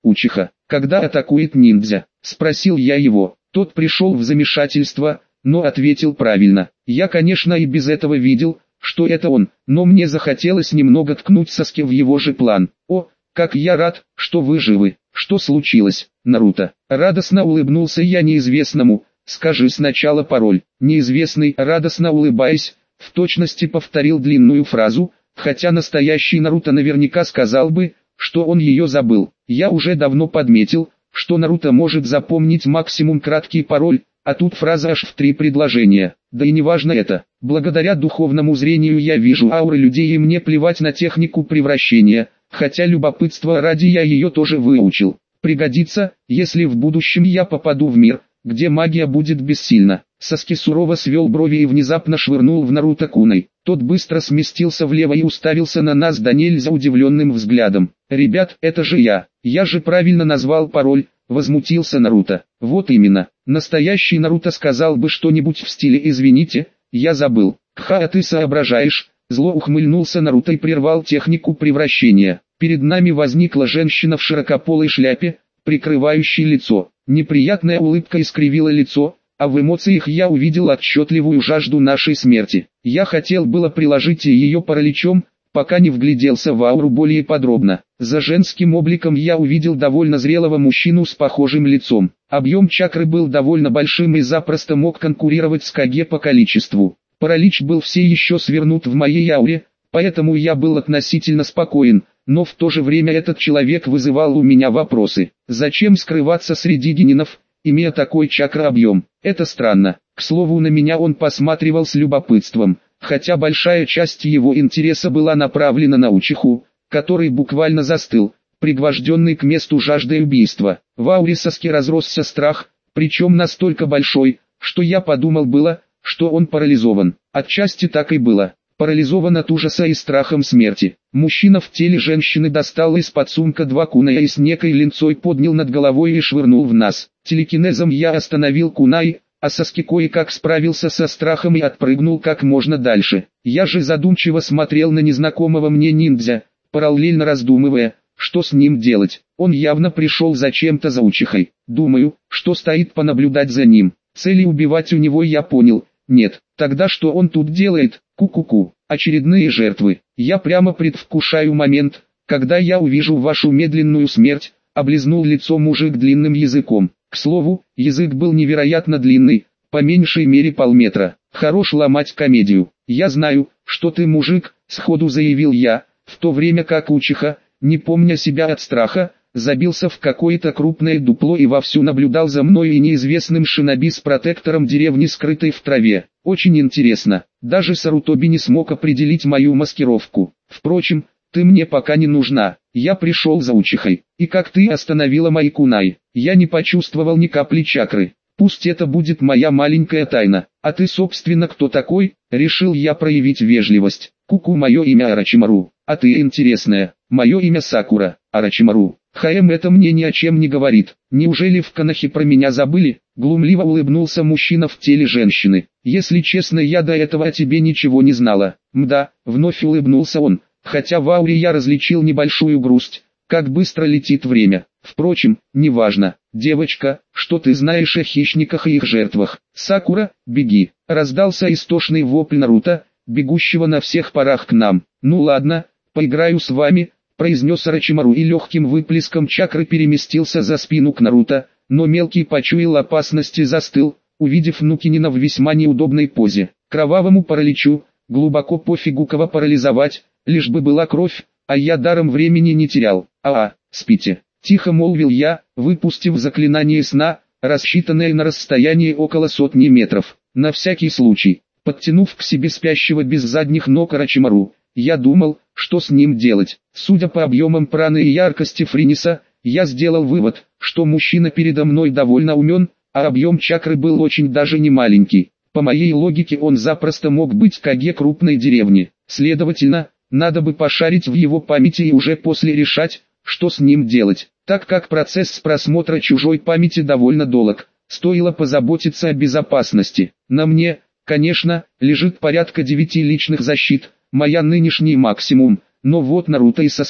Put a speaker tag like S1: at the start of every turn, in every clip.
S1: Учиха, когда атакует ниндзя?» – спросил я его. Тот пришел в замешательство, но ответил правильно. Я, конечно, и без этого видел, что это он, но мне захотелось немного ткнуть Саске в его же план. «О, как я рад, что вы живы! Что случилось, Наруто?» Радостно улыбнулся я неизвестному. «Скажи сначала пароль». Неизвестный, радостно улыбаясь, в точности повторил длинную фразу, хотя настоящий Наруто наверняка сказал бы, что он ее забыл. Я уже давно подметил, что Наруто может запомнить максимум краткий пароль, а тут фраза аж в 3 предложения. Да и неважно это. Благодаря духовному зрению я вижу ауры людей и мне плевать на технику превращения, хотя любопытство ради я ее тоже выучил. Пригодится, если в будущем я попаду в мир, где магия будет бессильна. Саски сурово свел брови и внезапно швырнул в Наруто куной. Тот быстро сместился влево и уставился на нас да нельзя удивленным взглядом. «Ребят, это же я. Я же правильно назвал пароль», — возмутился Наруто. «Вот именно. Настоящий Наруто сказал бы что-нибудь в стиле «извините, я забыл». «Ха, а ты соображаешь», — зло ухмыльнулся Наруто и прервал технику превращения. Перед нами возникла женщина в широкополой шляпе, прикрывающей лицо. Неприятная улыбка искривила лицо, а в эмоциях я увидел отчетливую жажду нашей смерти. Я хотел было приложить ее параличом, пока не вгляделся в ауру более подробно. За женским обликом я увидел довольно зрелого мужчину с похожим лицом. Объем чакры был довольно большим и запросто мог конкурировать с Каге по количеству. Паралич был все еще свернут в моей ауре, поэтому я был относительно спокоен, но в то же время этот человек вызывал у меня вопросы. Зачем скрываться среди генинов, имея такой чакра-объем? Это странно. К слову, на меня он посматривал с любопытством, хотя большая часть его интереса была направлена на Учиху, который буквально застыл, пригвожденный к месту жаждой убийства. В ауре Саски разросся страх, причем настолько большой, что я подумал было, что он парализован. Отчасти так и было. Парализован от ужаса и страхом смерти. Мужчина в теле женщины достал из-под сумка 2 куная и с некой линцой поднял над головой и швырнул в нас. Телекинезом я остановил кунай, а Саски кое-как справился со страхом и отпрыгнул как можно дальше. Я же задумчиво смотрел на незнакомого мне ниндзя, параллельно раздумывая, что с ним делать. Он явно пришел зачем-то за Учихой. Думаю, что стоит понаблюдать за ним. Цели убивать у него я понял. Нет, тогда что он тут делает? Ку-ку-ку. Очередные жертвы. Я прямо предвкушаю момент, когда я увижу вашу медленную смерть, облизнул лицо мужик длинным языком. К слову, язык был невероятно длинный, по меньшей мере полметра. Хорош ломать комедию. Я знаю, что ты мужик, сходу заявил я, в то время как Учиха, не помня себя от страха, забился в какое-то крупное дупло и вовсю наблюдал за мной и неизвестным шиноби с протектором деревни, скрытой в траве. Очень интересно. Даже Сарутоби не смог определить мою маскировку. Впрочем, ты мне пока не нужна. Я пришел за Учихой. И как ты остановила мои кунай? Я не почувствовал ни капли чакры. Пусть это будет моя маленькая тайна. А ты, собственно, кто такой? Решил я проявить вежливость. Ку-ку, мое имя Орочимару. А ты интересная. Мое имя Сакура. Орочимару. Это мне ни о чем не говорит. Неужели в Конохе про меня забыли? Глумливо улыбнулся мужчина в теле женщины. Если честно, я до этого о тебе ничего не знала. Мда, вновь улыбнулся он, хотя в ауре я различил небольшую грусть. Как быстро летит время. Впрочем, неважно. Девочка, что ты знаешь о хищниках и их жертвах? Сакура, беги. Раздался истошный вопль Наруто, бегущего на всех парах к нам. Ну ладно, поиграю с вами, произнес Орочимару и легким выплеском чакры переместился за спину к Наруто, но мелкий почуял опасность и застыл, увидев Нукинина в весьма неудобной позе. Кровавому параличу, глубоко пофигу кого парализовать, лишь бы была кровь, а я даром времени не терял. Спите. Тихо молвил я, выпустив заклинание сна, рассчитанное на расстояние около 100 метров. На всякий случай, подтянув к себе спящего без задних ног Орочимару, я думал, что с ним делать. Судя по объемам праны и яркости Фриниса, я сделал вывод, что мужчина передо мной довольно умен, а объем чакры был очень даже не маленький. По моей логике он запросто мог быть Каге крупной деревни. Следовательно, надо бы пошарить в его памяти и уже после решать, что с ним делать. Так как процесс просмотра чужой памяти довольно долг, стоило позаботиться о безопасности. На мне, конечно, лежит порядка 9 личных защит, моя нынешний максимум, но вот Наруто и Саске,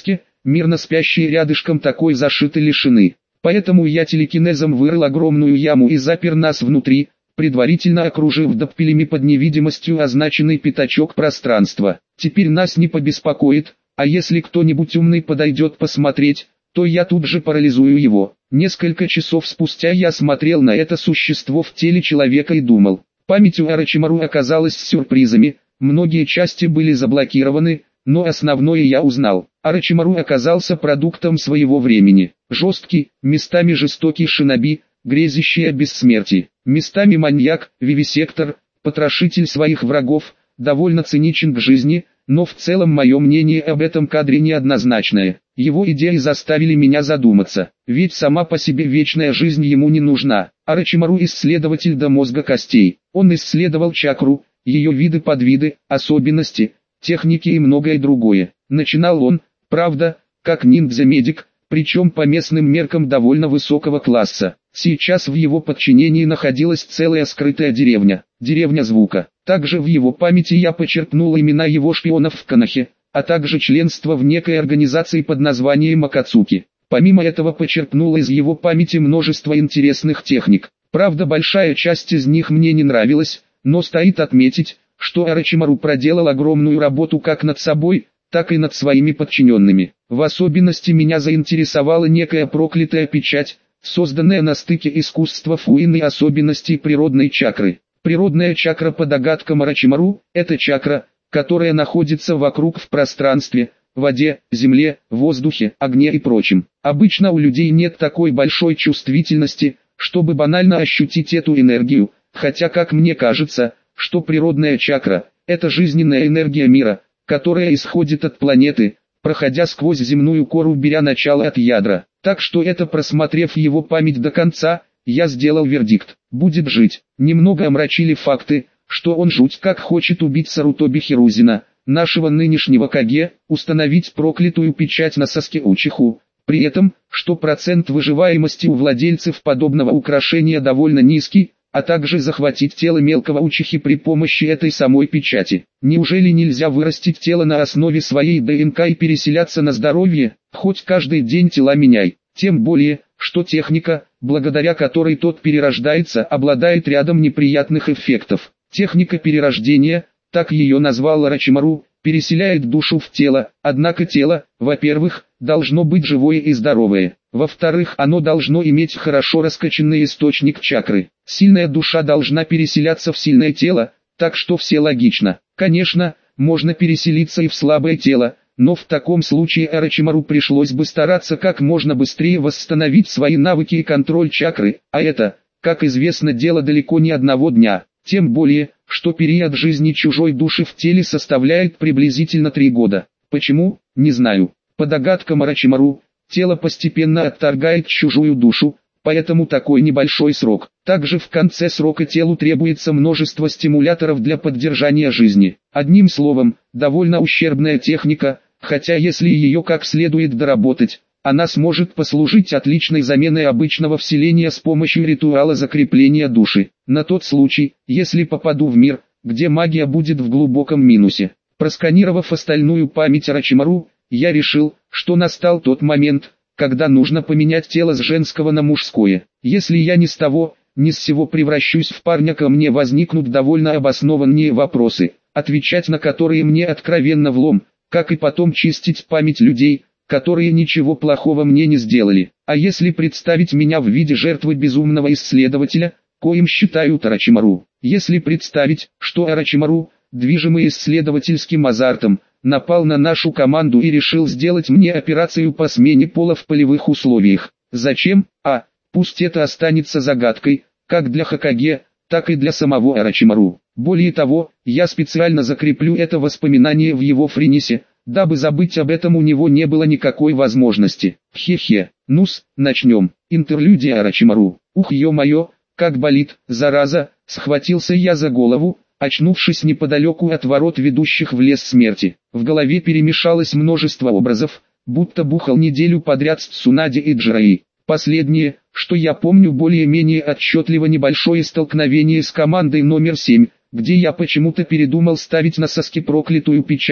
S1: мирно спящие рядышком такой зашиты лишены. Поэтому я телекинезом вырыл огромную яму и запер нас внутри, предварительно окружив доппелями под невидимостью означенный пятачок пространства. Теперь нас не побеспокоит, а если кто-нибудь умный подойдет посмотреть, то я тут же парализую его. Несколько часов спустя я смотрел на это существо в теле человека и думал. Память у Орочимару оказалась с сюрпризами, многие части были заблокированы, но основное я узнал. Орочимару оказался продуктом своего времени. Жесткий, местами жестокий шиноби, грезящий о бессмертии. Местами маньяк, вивисектор, потрошитель своих врагов, довольно циничен к жизни, но в целом мое мнение об этом кадре неоднозначное. Его идеи заставили меня задуматься, ведь сама по себе вечная жизнь ему не нужна. Орочимару исследователь до мозга костей. Он исследовал чакру, ее виды, подвиды, особенности, техники и многое другое. Начинал он, правда, как ниндзя-медик, причем по местным меркам довольно высокого класса. Сейчас в его подчинении находилась целая скрытая деревня, деревня звука. Также в его памяти я почерпнул имена его шпионов в Конохе, а также членство в некой организации под названием Акацуки. Помимо этого почерпнул из его памяти множество интересных техник. Правда, большая часть из них мне не нравилась, но стоит отметить, что Орочимару проделал огромную работу как над собой, так и над своими подчиненными. В особенности меня заинтересовала некая проклятая печать, созданная на стыке искусства фуин и особенностей природной чакры. Природная чакра по догадкам Орочимару – это чакра, которая находится вокруг в пространстве, воде, земле, воздухе, огне и прочем. Обычно у людей нет такой большой чувствительности, чтобы банально ощутить эту энергию, хотя как мне кажется, что природная чакра – это жизненная энергия мира, которая исходит от планеты, проходя сквозь земную кору, беря начало от ядра. Так что это, просмотрев его память до конца, я сделал вердикт: будет жить. Немного омрачили факты, что он жуть как хочет убить Сарутоби Хирузина, нашего нынешнего Каге, установить проклятую печать на соске Учиху. При этом, что процент выживаемости у владельцев подобного украшения довольно низкий, а также захватить тело мелкого Учихи при помощи этой самой печати. Неужели нельзя вырастить тело на основе своей ДНК и переселяться на здоровье, хоть каждый день тела меняй? Тем более, что техника, благодаря которой тот перерождается, обладает рядом неприятных эффектов. Техника перерождения, так ее назвал Орочимару, переселяет душу в тело, однако тело, во-первых, должно быть живое и здоровое. Во-вторых, оно должно иметь хорошо раскачанный источник чакры. Сильная душа должна переселяться в сильное тело, так что все логично. Конечно, можно переселиться и в слабое тело, но в таком случае Орочимару пришлось бы стараться как можно быстрее восстановить свои навыки и контроль чакры, а это, как известно, дело далеко не одного дня. Тем более, что период жизни чужой души в теле составляет приблизительно 3 года. Почему? Не знаю. По догадкам Орочимару, тело постепенно отторгает чужую душу, поэтому такой небольшой срок. Также в конце срока телу требуется множество стимуляторов для поддержания жизни. Одним словом, довольно ущербная техника, хотя если ее как следует доработать, она сможет послужить отличной заменой обычного вселения с помощью ритуала закрепления души. На тот случай, если попаду в мир, где магия будет в глубоком минусе. Просканировав остальную память Орочимару, я решил, что настал тот момент, когда нужно поменять тело с женского на мужское. Если я ни с того, ни с сего превращусь в парня, ко мне возникнут довольно обоснованные вопросы, отвечать на которые мне откровенно влом, как и потом чистить память людей, которые ничего плохого мне не сделали. А если представить меня в виде жертвы безумного исследователя, коим считают Орочимару? Если представить, что Орочимару, движимый исследовательским азартом, напал на нашу команду и решил сделать мне операцию по смене пола в полевых условиях. Зачем? Пусть это останется загадкой, как для Хокаге, так и для самого Орочимару. Более того, я специально закреплю это воспоминание в его фринисе, дабы забыть об этом у него не было никакой возможности. Хе-хе. Ну-с, начнем. Интерлюдия Орочимару. Ух, ё-моё, как болит, зараза, схватился я за голову, очнувшись неподалеку от ворот, ведущих в лес смерти. В голове перемешалось множество образов, будто бухал неделю подряд с Цунади и Джираи. Последнее, что я помню более-менее отчетливо, небольшое столкновение с командой номер 7, где я почему-то передумал ставить на соски проклятую печать,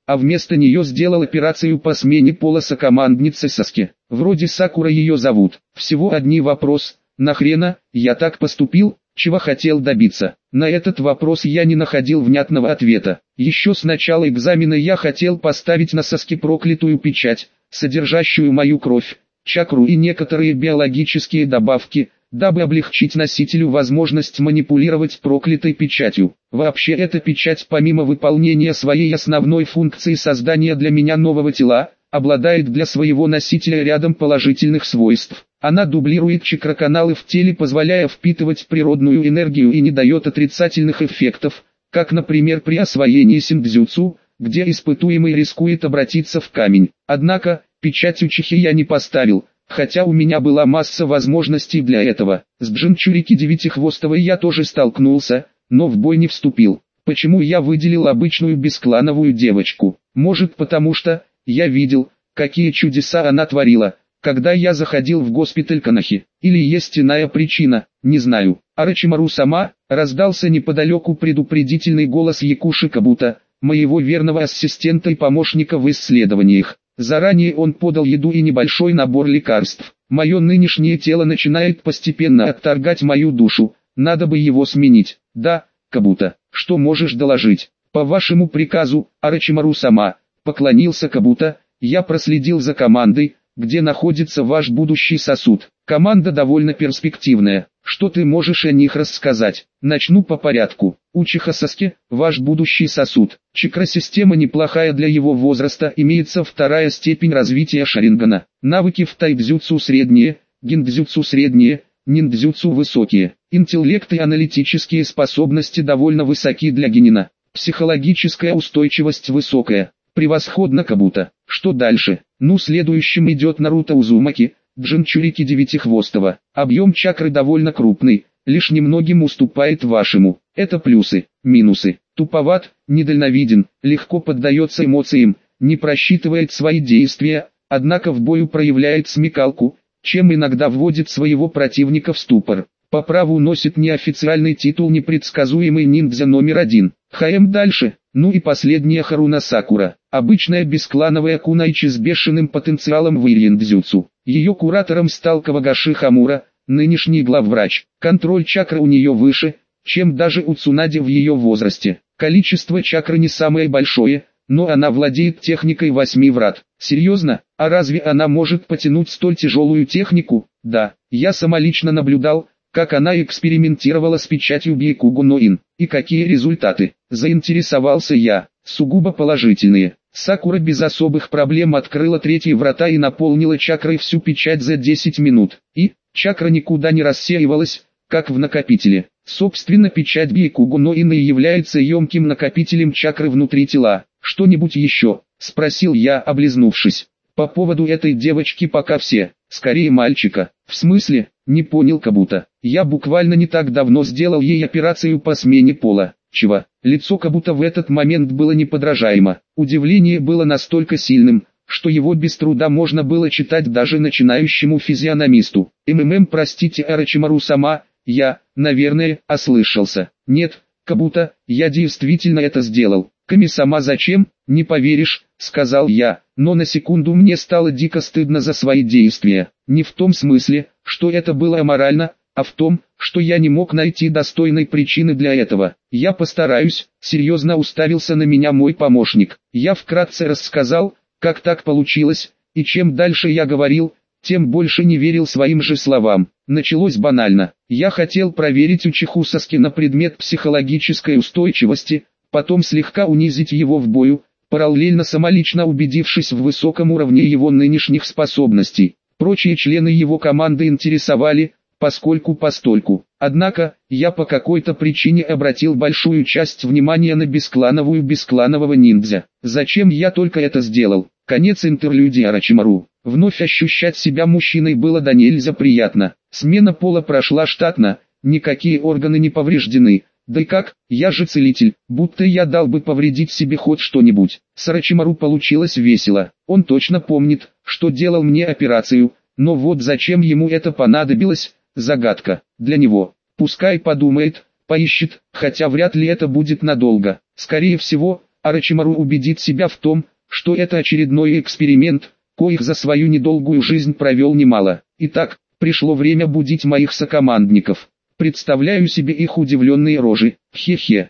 S1: а вместо нее сделал операцию по смене пола сокомандницы Саске. Вроде Сакура ее зовут. Всего один вопрос: нахрена я так поступил, чего хотел добиться? На этот вопрос я не находил внятного ответа. Еще с начала экзамена я хотел поставить на Саске проклятую печать, содержащую мою кровь, чакру и некоторые биологические добавки, дабы облегчить носителю возможность манипулировать проклятой печатью. Вообще эта печать, помимо выполнения своей основной функции создания для меня нового тела, обладает для своего носителя рядом положительных свойств. Она дублирует чакроканалы в теле, позволяя впитывать природную энергию, и не дает отрицательных эффектов, как, например, при освоении синдзюцу, где испытуемый рискует обратиться в камень. Однако, печать Учихи я не поставил, хотя у меня была масса возможностей для этого. С Джинчурики Девятихвостовой я тоже столкнулся, но в бой не вступил. Почему я выделил обычную бесклановую девочку? Может, потому что я видел, какие чудеса она творила, когда я заходил в госпиталь Канахи. Или есть иная причина, не знаю. Орочимару-сама, раздался неподалеку предупредительный голос Якуши Кабуто, моего верного ассистента и помощника в исследованиях. Заранее он подал еду и небольшой набор лекарств. Мое нынешнее тело начинает постепенно отторгать мою душу, надо бы его сменить. Да, Кабуто, что можешь доложить? По вашему приказу, Орочимару-сама, поклонился Кабуто, я проследил за командой, где находится ваш будущий сосуд. Команда довольно перспективная. Что ты можешь о них рассказать? Начну по порядку. Учиха Саске, ваш будущий сосуд. Чакра-система неплохая для его возраста, имеется вторая степень развития Шарингана. Навыки в тайцзюцу средние, гиндзюцу средние, ниндзюцу высокие. Интеллект и аналитические способности довольно высоки для генина. Психологическая устойчивость высокая. Превосходно, Кабуто. Что дальше? Следующим идет Наруто Узумаки, Джинчурики Девятихвостого. Объем чакры довольно крупный, лишь немногим уступает вашему. Это плюсы. Минусы: туповат, недальновиден, легко поддается эмоциям, не просчитывает свои действия, однако в бою проявляет смекалку, чем иногда вводит своего противника в ступор. По праву носит неофициальный титул непредсказуемый ниндзя номер 1. Дальше. И последняя Харуна Сакура. Обычная бесклановая кунайчи с бешеным потенциалом в ирьяндзюцу. Ее куратором стал Кавагаши Хамура, нынешний главврач. Контроль чакры у нее выше, чем даже у Цунади в ее возрасте. Количество чакры не самое большое, но она владеет техникой 8 врат. Серьезно? А разве она может потянуть столь тяжелую технику? Да, я самолично наблюдал, как она экспериментировала с печатью Бейкугу Ноин. И какие результаты? Заинтересовался я. Сугубо положительные. Сакура без особых проблем открыла третьи врата и наполнила чакрой всю печать за 10 минут. И чакра никуда не рассеивалась, как в накопителе. Собственно, печать Бейкугу Ноин и является емким накопителем чакры внутри тела. Что-нибудь еще? Спросил я, облизнувшись. По поводу этой девочки пока все. Скорее мальчика. В смысле? Не понял Кабуто. Я буквально не так давно сделал ей операцию по смене пола. Чего? Лицо Кабуто в этот момент было неподражаемо. Удивление было настолько сильным, что его без труда можно было читать даже начинающему физиономисту. Простите, Орочимару-сама, я, наверное, ослышался. Нет, Кабуто, я действительно это сделал. Ками-сама зачем? Не поверишь, сказал я, но на секунду мне стало дико стыдно за свои действия. Не в том смысле, что это было аморально, а в том, что я не мог найти достойной причины для этого. Я постараюсь, серьезно уставился на меня мой помощник. Я вкратце рассказал, как так получилось, и чем дальше я говорил, тем больше не верил своим же словам. Началось банально. Я хотел проверить Учиху Саске на предмет психологической устойчивости, потом слегка унизить его в бою, параллельно самолично убедившись в высоком уровне его нынешних способностей. Прочие члены его команды интересовали, поскольку-постольку. Однако, я по какой-то причине обратил большую часть внимания на бескланового ниндзя. Зачем я только это сделал? Конец интерлюдии Орочимару. Вновь ощущать себя мужчиной было до нельзя приятно. Смена пола прошла штатно, никакие органы не повреждены. Да и как, я же целитель, будто я дал бы повредить себе хоть что-нибудь. С Орочимару получилось весело. Он точно помнит, что делал мне операцию, но вот зачем ему это понадобилось, загадка. Для него. Пускай подумает, поищет, хотя вряд ли это будет надолго. Скорее всего, Орочимару убедит себя в том, что это очередной эксперимент, коих за свою недолгую жизнь провел немало. Итак, пришло время будить моих сокомандников. Представляю себе их удивленные рожи. Хе-хе,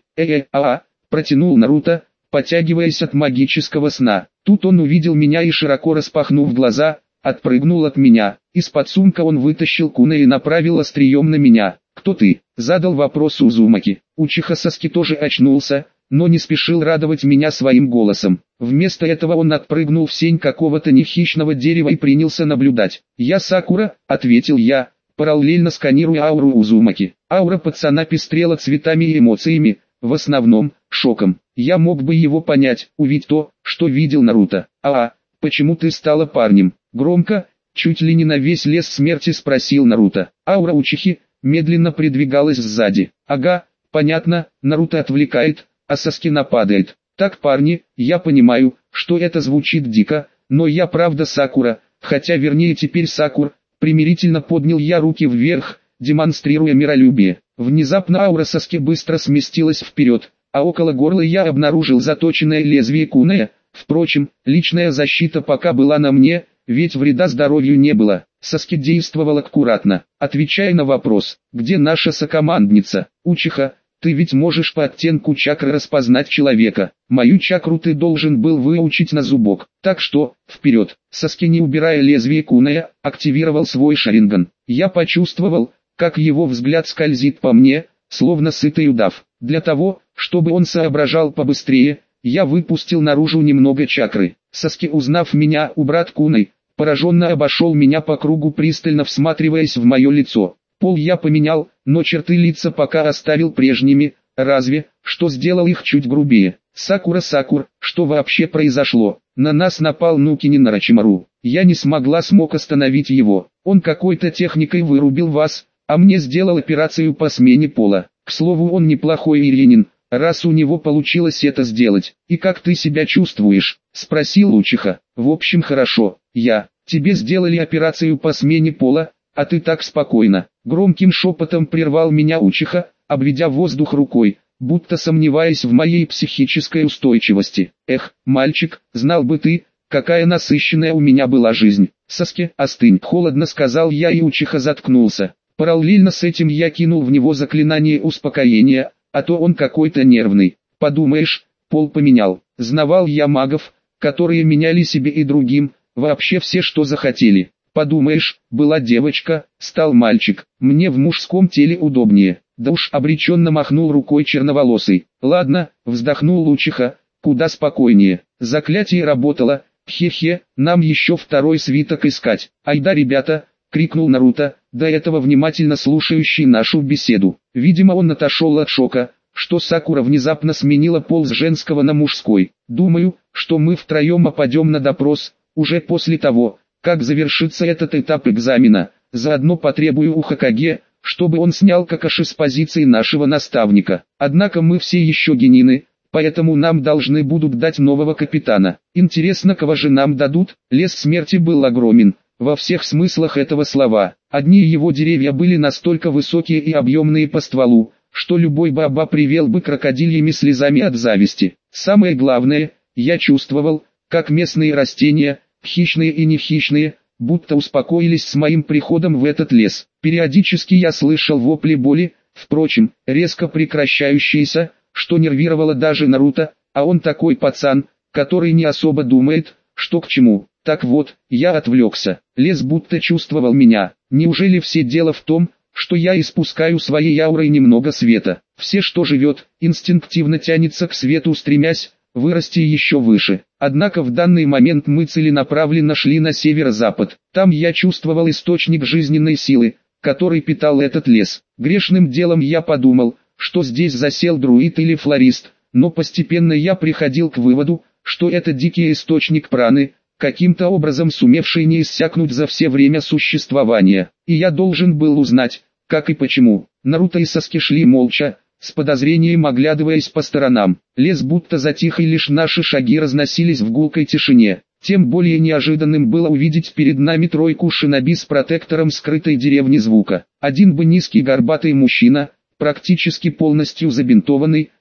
S1: протянул Наруто, потягиваясь от магического сна. Тут он увидел меня и, широко распахнув глаза, отпрыгнул от меня. Из-под сумка он вытащил куна и направил острием на меня. «Кто ты?» – задал вопрос Узумаки. Учиха Саски тоже очнулся, но не спешил радовать меня своим голосом. Вместо этого он отпрыгнул в сень какого-то нехищного дерева и принялся наблюдать. «Я Сакура», — ответил я, параллельно сканируя ауру Узумаки. Аура пацана пестрела цветами и эмоциями, в основном, шоком. Я мог бы его понять, увидеть то, что видел Наруто. Почему ты стала парнем?» Громко, чуть ли не на весь лес смерти спросил Наруто. Аура Учихи медленно придвигалась сзади. «Ага, понятно», — Наруто отвлекает, а Саски нападает. «Так, парни, я понимаю, что это звучит дико, но я правда Сакура, хотя вернее теперь Сакур». Примирительно поднял я руки вверх, демонстрируя миролюбие. Внезапно аура Саски быстро сместилась вперед, а около горла я обнаружил заточенное лезвие куная. Впрочем, личная защита пока была на мне, ведь вреда здоровью не было. Саски действовал аккуратно, отвечая на вопрос, где наша сокомандница. «Учиха, ты ведь можешь по оттенку чакры распознать человека. Мою чакру ты должен был выучить на зубок. Так что, вперед!» Саски, не убирая лезвие куная, активировал свой шаринган. Я почувствовал, как его взгляд скользит по мне, словно сытый удав. Для того, чтобы он соображал побыстрее, я выпустил наружу немного чакры. Саски, узнав меня у брат куной, пораженно обошел меня по кругу, пристально всматриваясь в мое лицо. Пол я поменял, но черты лица пока оставил прежними, разве что сделал их чуть грубее. «Сакура, что вообще произошло? На нас напал Нукинин Орочимару. Я не смог остановить его. Он какой-то техникой вырубил вас, а мне сделал операцию по смене пола. К слову, он неплохой иринин, раз у него получилось это сделать. И как ты себя чувствуешь?» — спросил Учиха. «В общем, хорошо. Тебе сделали операцию по смене пола, а ты так спокойно». Громким шепотом прервал меня Учиха, обведя воздух рукой, будто сомневаясь в моей психической устойчивости. «Эх, мальчик, знал бы ты, какая насыщенная у меня была жизнь». «Саски, остынь», — холодно сказал я, и Учиха заткнулся. Параллельно с этим я кинул в него заклинание успокоения, а то он какой-то нервный. Подумаешь, пол поменял. Знавал я магов, которые меняли себе и другим, вообще все, что захотели. Подумаешь, была девочка, стал мальчик, мне в мужском теле удобнее. Да уж, обреченно махнул рукой черноволосый. «Ладно», вздохнул Учиха, куда спокойнее. Заклятие работало, хе-хе, нам еще второй свиток искать. «Айда, ребята», крикнул Наруто, до этого внимательно слушающий нашу беседу. Видимо, он отошел от шока, что Сакура внезапно сменила пол с женского на мужской. «Думаю, что мы втроем опадем на допрос, уже после того, как завершится этот этап экзамена. Заодно потребую у Хокаге, чтобы он снял Какаши с позиции нашего наставника. Однако мы все еще генины, поэтому нам должны будут дать нового капитана. Интересно, кого же нам дадут?» Лес смерти был огромен, во всех смыслах этого слова. Одни его деревья были настолько высокие и объемные по стволу, что любой баба привел бы крокодильями слезами от зависти. Самое главное, я чувствовал, как местные растения, хищные и нехищные, будто успокоились с моим приходом в этот лес. Периодически я слышал вопли боли, впрочем, резко прекращающиеся, что нервировало даже Наруто, а он такой пацан, который не особо думает, что к чему. Так вот, я отвлекся. Лес будто чувствовал меня. Неужели все дело в том, что я испускаю своей аурой немного света? Все, что живет, инстинктивно тянется к свету, стремясь вырасти еще выше. Однако в данный момент мы целенаправленно шли на северо-запад. Там я чувствовал источник жизненной силы, который питал этот лес. Грешным делом я подумал, что здесь засел друид или флорист, но постепенно я приходил к выводу, что это дикий источник праны, каким-то образом сумевший не иссякнуть за все время существования. И я должен был узнать, как и почему. Наруто и Саски шли молча, с подозрением оглядываясь по сторонам. Лес будто затих, и лишь наши шаги разносились в гулкой тишине. Тем более неожиданным было увидеть перед нами тройку шиноби с протектором скрытой деревни звука. Один бы низкий горбатый мужчина, практически полностью забинтованный,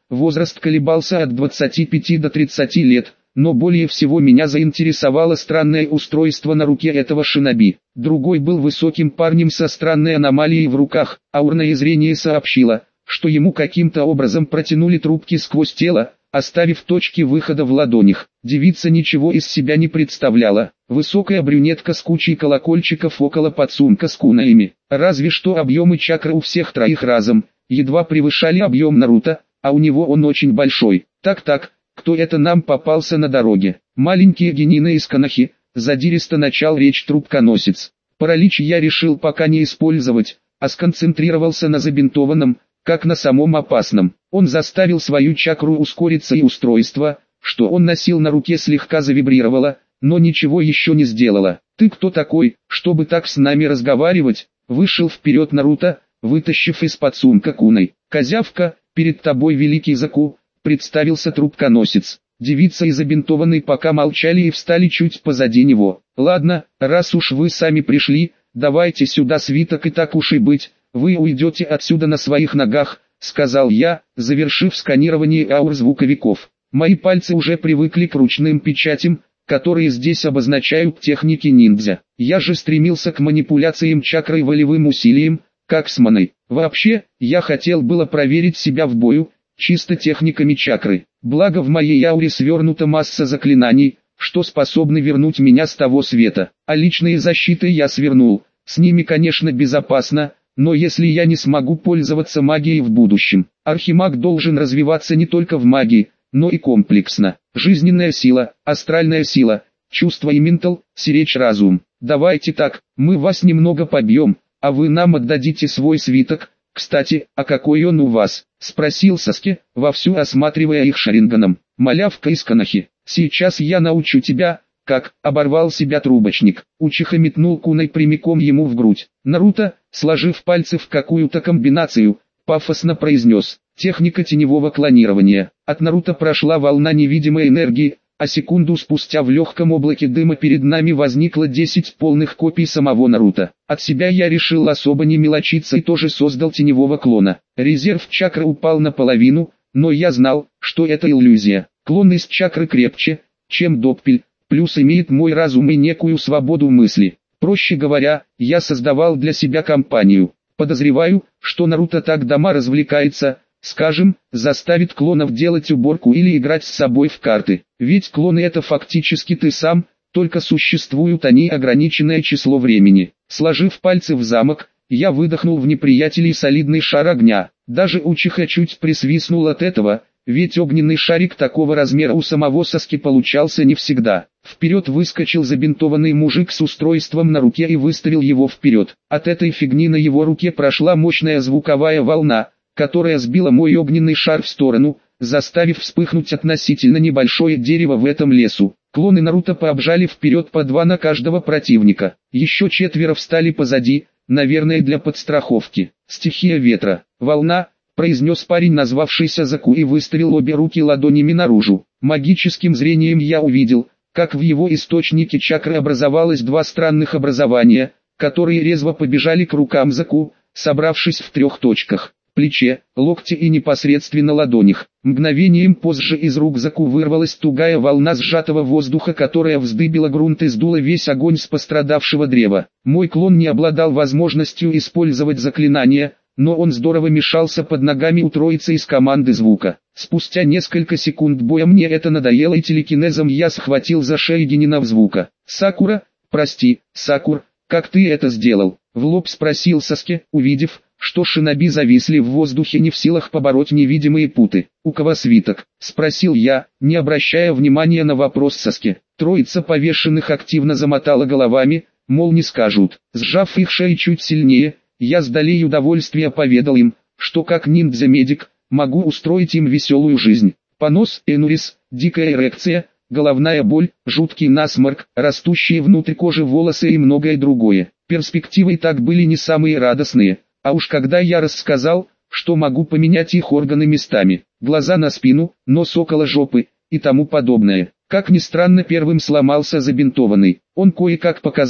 S1: возраст колебался от 25 до 30 лет, но более всего меня заинтересовало странное устройство на руке этого шиноби. Другой был высоким парнем со странной аномалией в руках, аурное зрение сообщило, что ему каким-то образом протянули трубки сквозь тело, оставив точки выхода в ладонях. Девица ничего из себя не представляла. Высокая брюнетка с кучей колокольчиков около подсумка с кунаями. Разве что объемы чакры у всех троих разом едва превышали объем Наруто, а у него он очень большой. Так, кто это нам попался на дороге? Маленькие генины из Канахи, задиристо начал речь трубконосец. Паралич я решил пока не использовать, а сконцентрировался на забинтованном, как на самом опасном. Он заставил свою чакру ускориться и устройство, что он носил на руке, слегка завибрировало, но ничего еще не сделало. «Ты кто такой, чтобы так с нами разговаривать?» Вышел вперед Наруто, вытащив из-под сумка куной. «Козявка, перед тобой великий Заку», представился трубконосец. Девица и забинтованный пока молчали и встали чуть позади него. «Ладно, раз уж вы сами пришли, давайте сюда свиток, и так уж и быть, вы уйдете отсюда на своих ногах», сказал я, завершив сканирование аур звуковиков. Мои пальцы уже привыкли к ручным печатям, которые здесь обозначают техники ниндзя. Я же стремился к манипуляциям чакрой волевым усилием, как с маной. Вообще, я хотел было проверить себя в бою, чисто техниками чакры. Благо в моей ауре свернута масса заклинаний, что способны вернуть меня с того света. А личные защиты я свернул. С ними, конечно, безопасно, но если я не смогу пользоваться магией в будущем, архимаг должен развиваться не только в магии, но и комплексно. Жизненная сила, астральная сила, чувство и ментал, сиречь разум. Давайте так, мы вас немного побьем, а вы нам отдадите свой свиток. Кстати, а какой он у вас? Спросил Саски, вовсю осматривая их шаринганом. Малявка из Канахи. Сейчас я научу тебя, как, оборвал себя трубочник. Учиха метнул куной прямиком ему в грудь. Наруто, сложив пальцы в какую-то комбинацию, пафосно произнес. Техника теневого клонирования. От Наруто прошла волна невидимой энергии, а секунду спустя в легком облаке дыма перед нами возникло 10 полных копий самого Наруто. От себя я решил особо не мелочиться и тоже создал теневого клона. Резерв чакры упал наполовину, но я знал, что это иллюзия. Клон из чакры крепче, чем доппель, плюс имеет мой разум и некую свободу мысли. Проще говоря, я создавал для себя компанию. Подозреваю, что Наруто так дома развлекается, скажем, заставит клонов делать уборку или играть с собой в карты. Ведь клоны это фактически ты сам, только существуют они ограниченное число времени. Сложив пальцы в замок, я выдохнул в неприятелей солидный шар огня. Даже Учиха чуть присвистнул от этого, ведь огненный шарик такого размера у самого Саски получался не всегда. Вперед выскочил забинтованный мужик с устройством на руке и выставил его вперед. От этой фигни на его руке прошла мощная звуковая волна, которая сбила мой огненный шар в сторону, заставив вспыхнуть относительно небольшое дерево в этом лесу. Клоны Наруто пообжали вперед по 2 на каждого противника. Еще 4 встали позади, наверное для подстраховки. Стихия ветра. Волна, произнес парень, назвавшийся Заку, и выставил обе руки ладонями наружу. Магическим зрением я увидел, как в его источнике чакры образовалось 2 странных образования, которые резво побежали к рукам Заку, собравшись в 3 точках. Плече, локте и непосредственно ладонях. Мгновением позже из рук Заку вырвалась тугая волна сжатого воздуха, которая вздыбила грунт и сдула весь огонь с пострадавшего древа. Мой клон не обладал возможностью использовать заклинания, но он здорово мешался под ногами у троицы из команды звука. Спустя несколько секунд боя мне это надоело, и телекинезом я схватил за шею генинов звука. «Сакура, прости, Сакур, как ты это сделал?» В лоб спросил Саски, увидев, что шиноби зависли в воздухе, не в силах побороть невидимые путы. «У кого свиток?» — спросил я, не обращая внимания на вопрос Саски. Троица повешенных активно замотала головами, мол не скажут. Сжав их шеи чуть сильнее, я с долей удовольствия поведал им, что как ниндзя-медик, могу устроить им веселую жизнь. Понос, энурис, дикая эрекция, головная боль, жуткий насморк, растущие внутрь кожи волосы и многое другое. Перспективы и так были не самые радостные. А уж когда я рассказал, что могу поменять их органы местами, глаза на спину, нос около жопы и тому подобное. Как ни странно, первым сломался забинтованный. Он кое-как показал,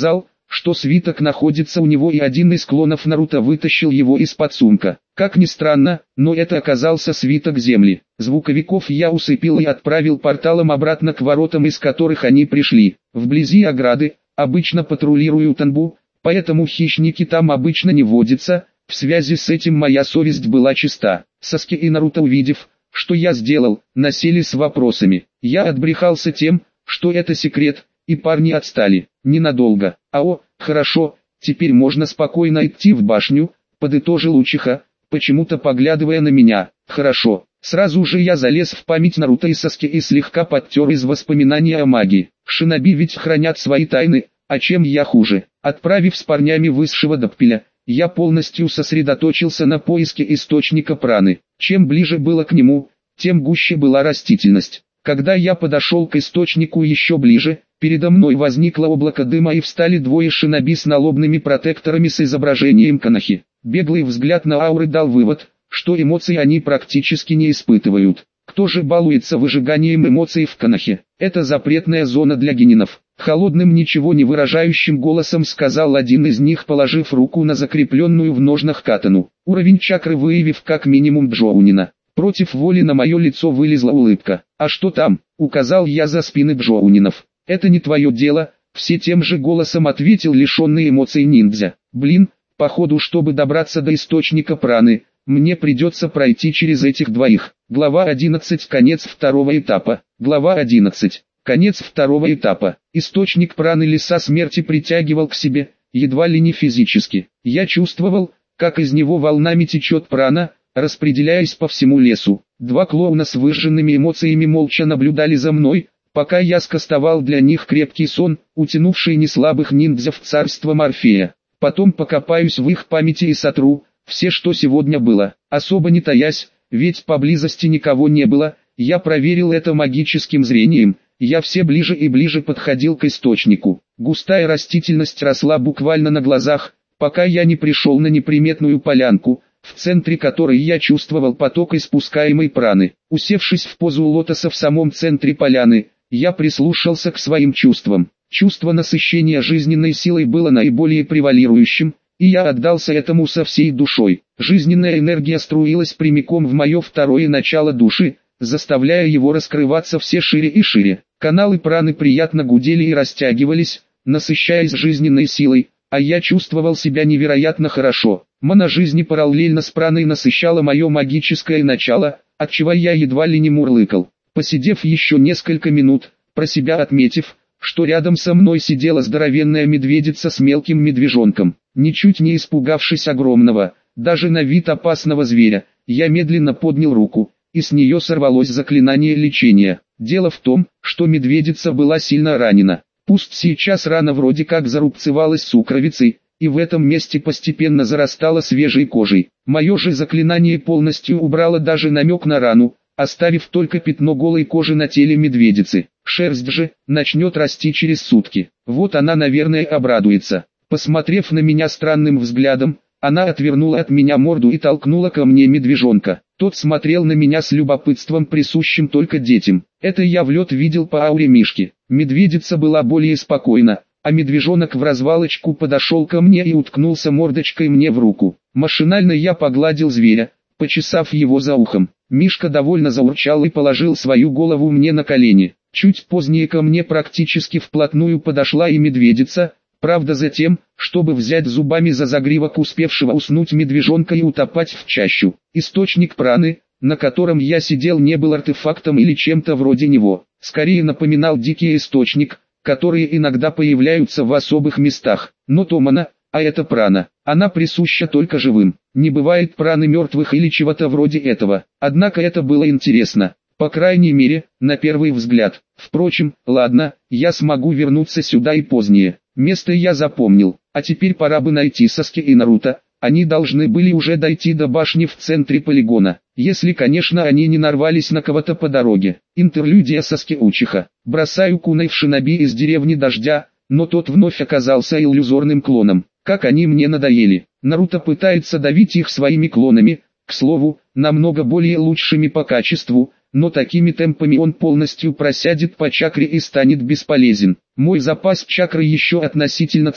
S1: что свиток находится у него, и один из клонов Наруто вытащил его из-под сумка. Как ни странно, но это оказался свиток земли. Звуковиков я усыпил и отправил порталом обратно к воротам, из которых они пришли. Вблизи ограды обычно патрулируют Анбу, поэтому хищники там обычно не водятся. В связи с этим моя совесть была чиста. Саски и Наруто, увидев, что я сделал, носились с вопросами. Я отбрехался тем, что это секрет, и парни отстали. Ненадолго. «Ао, хорошо, теперь можно спокойно идти в башню», — подытожил Учиха, почему-то поглядывая на меня. «Хорошо». Сразу же я залез в память Наруто и Саски и слегка подтер из воспоминания о магии. Шиноби ведь хранят свои тайны, а чем я хуже? Отправив с парнями высшего Доппеля, я полностью сосредоточился на поиске источника праны. Чем ближе было к нему, тем гуще была растительность. Когда я подошел к источнику еще ближе, передо мной возникло облако дыма и встали двое шиноби с налобными протекторами с изображением Канахи. Беглый взгляд на ауры дал вывод, что эмоций они практически не испытывают. Кто же балуется выжиганием эмоций в Канахе? Это запретная зона для генинов. Холодным, ничего не выражающим голосом сказал один из них, положив руку на закрепленную в ножнах катану. Уровень чакры выявив как минимум Джоунина. Против воли на мое лицо вылезла улыбка. «А что там?» — указал я за спины Джоунинов. «Это не твое дело», — все тем же голосом ответил лишенный эмоций ниндзя. «Блин, походу, чтобы добраться до источника праны, мне придется пройти через этих двоих». Глава 11. Конец второго этапа. Глава 11. Конец второго этапа. Источник праны леса смерти притягивал к себе, едва ли не физически. Я чувствовал, как из него волнами течет прана, распределяясь по всему лесу. Два клоуна с выжженными эмоциями молча наблюдали за мной, пока я скостовал для них крепкий сон, утянувший неслабых ниндзя в царство Морфея. Потом покопаюсь в их памяти и сотру все, что сегодня было, особо не таясь, ведь поблизости никого не было. Я проверил это магическим зрением. Я все ближе и ближе подходил к источнику. Густая растительность росла буквально на глазах, пока я не пришел на неприметную полянку, в центре которой я чувствовал поток испускаемой праны. Усевшись в позу лотоса в самом центре поляны, я прислушался к своим чувствам. Чувство насыщения жизненной силой было наиболее превалирующим, и я отдался этому со всей душой. Жизненная энергия струилась прямиком в мое второе начало души, заставляя его раскрываться все шире и шире. Каналы праны приятно гудели и растягивались, насыщаясь жизненной силой, а я чувствовал себя невероятно хорошо. Мана жизни параллельно с праной насыщала мое магическое начало, отчего я едва ли не мурлыкал. Посидев еще несколько минут, про себя отметив, что рядом со мной сидела здоровенная медведица с мелким медвежонком, ничуть не испугавшись огромного, даже на вид опасного зверя, я медленно поднял руку, и с нее сорвалось заклинание лечения. Дело в том, что медведица была сильно ранена. Пусть сейчас рана вроде как зарубцевалась сукровицей, и в этом месте постепенно зарастала свежей кожей. Мое же заклинание полностью убрало даже намек на рану, оставив только пятно голой кожи на теле медведицы. Шерсть же начнет расти через сутки. Вот она, наверное, обрадуется. Посмотрев на меня странным взглядом, она отвернула от меня морду и толкнула ко мне медвежонка. Тот смотрел на меня с любопытством, присущим только детям. Это я в лед видел по ауре Мишки. Медведица была более спокойна, а медвежонок в развалочку подошел ко мне и уткнулся мордочкой мне в руку. Машинально я погладил зверя, почесав его за ухом. Мишка довольно заурчал и положил свою голову мне на колени. Чуть позднее ко мне практически вплотную подошла и медведица, правда затем, чтобы взять зубами за загривок успевшего уснуть медвежонка и утопать в чащу. Источник праны, на котором я сидел, не был артефактом или чем-то вроде него. Скорее напоминал дикий источник, которые иногда появляются в особых местах. Но то мана, а это прана. Она присуща только живым. Не бывает праны мертвых или чего-то вроде этого. Однако это было интересно. По крайней мере, на первый взгляд. Впрочем, ладно, я смогу вернуться сюда и позднее. Место я запомнил, а теперь пора бы найти Саски и Наруто. Они должны были уже дойти до башни в центре полигона, если, конечно, они не нарвались на кого-то по дороге. Интерлюдия Саски Учиха. Бросаю куной в шиноби из деревни Дождя, но тот вновь оказался иллюзорным клоном. Как они мне надоели. Наруто пытается давить их своими клонами, к слову, намного более лучшими по качеству, но такими темпами он полностью просядет по чакре и станет бесполезен. Мой запас чакры еще относительно цел,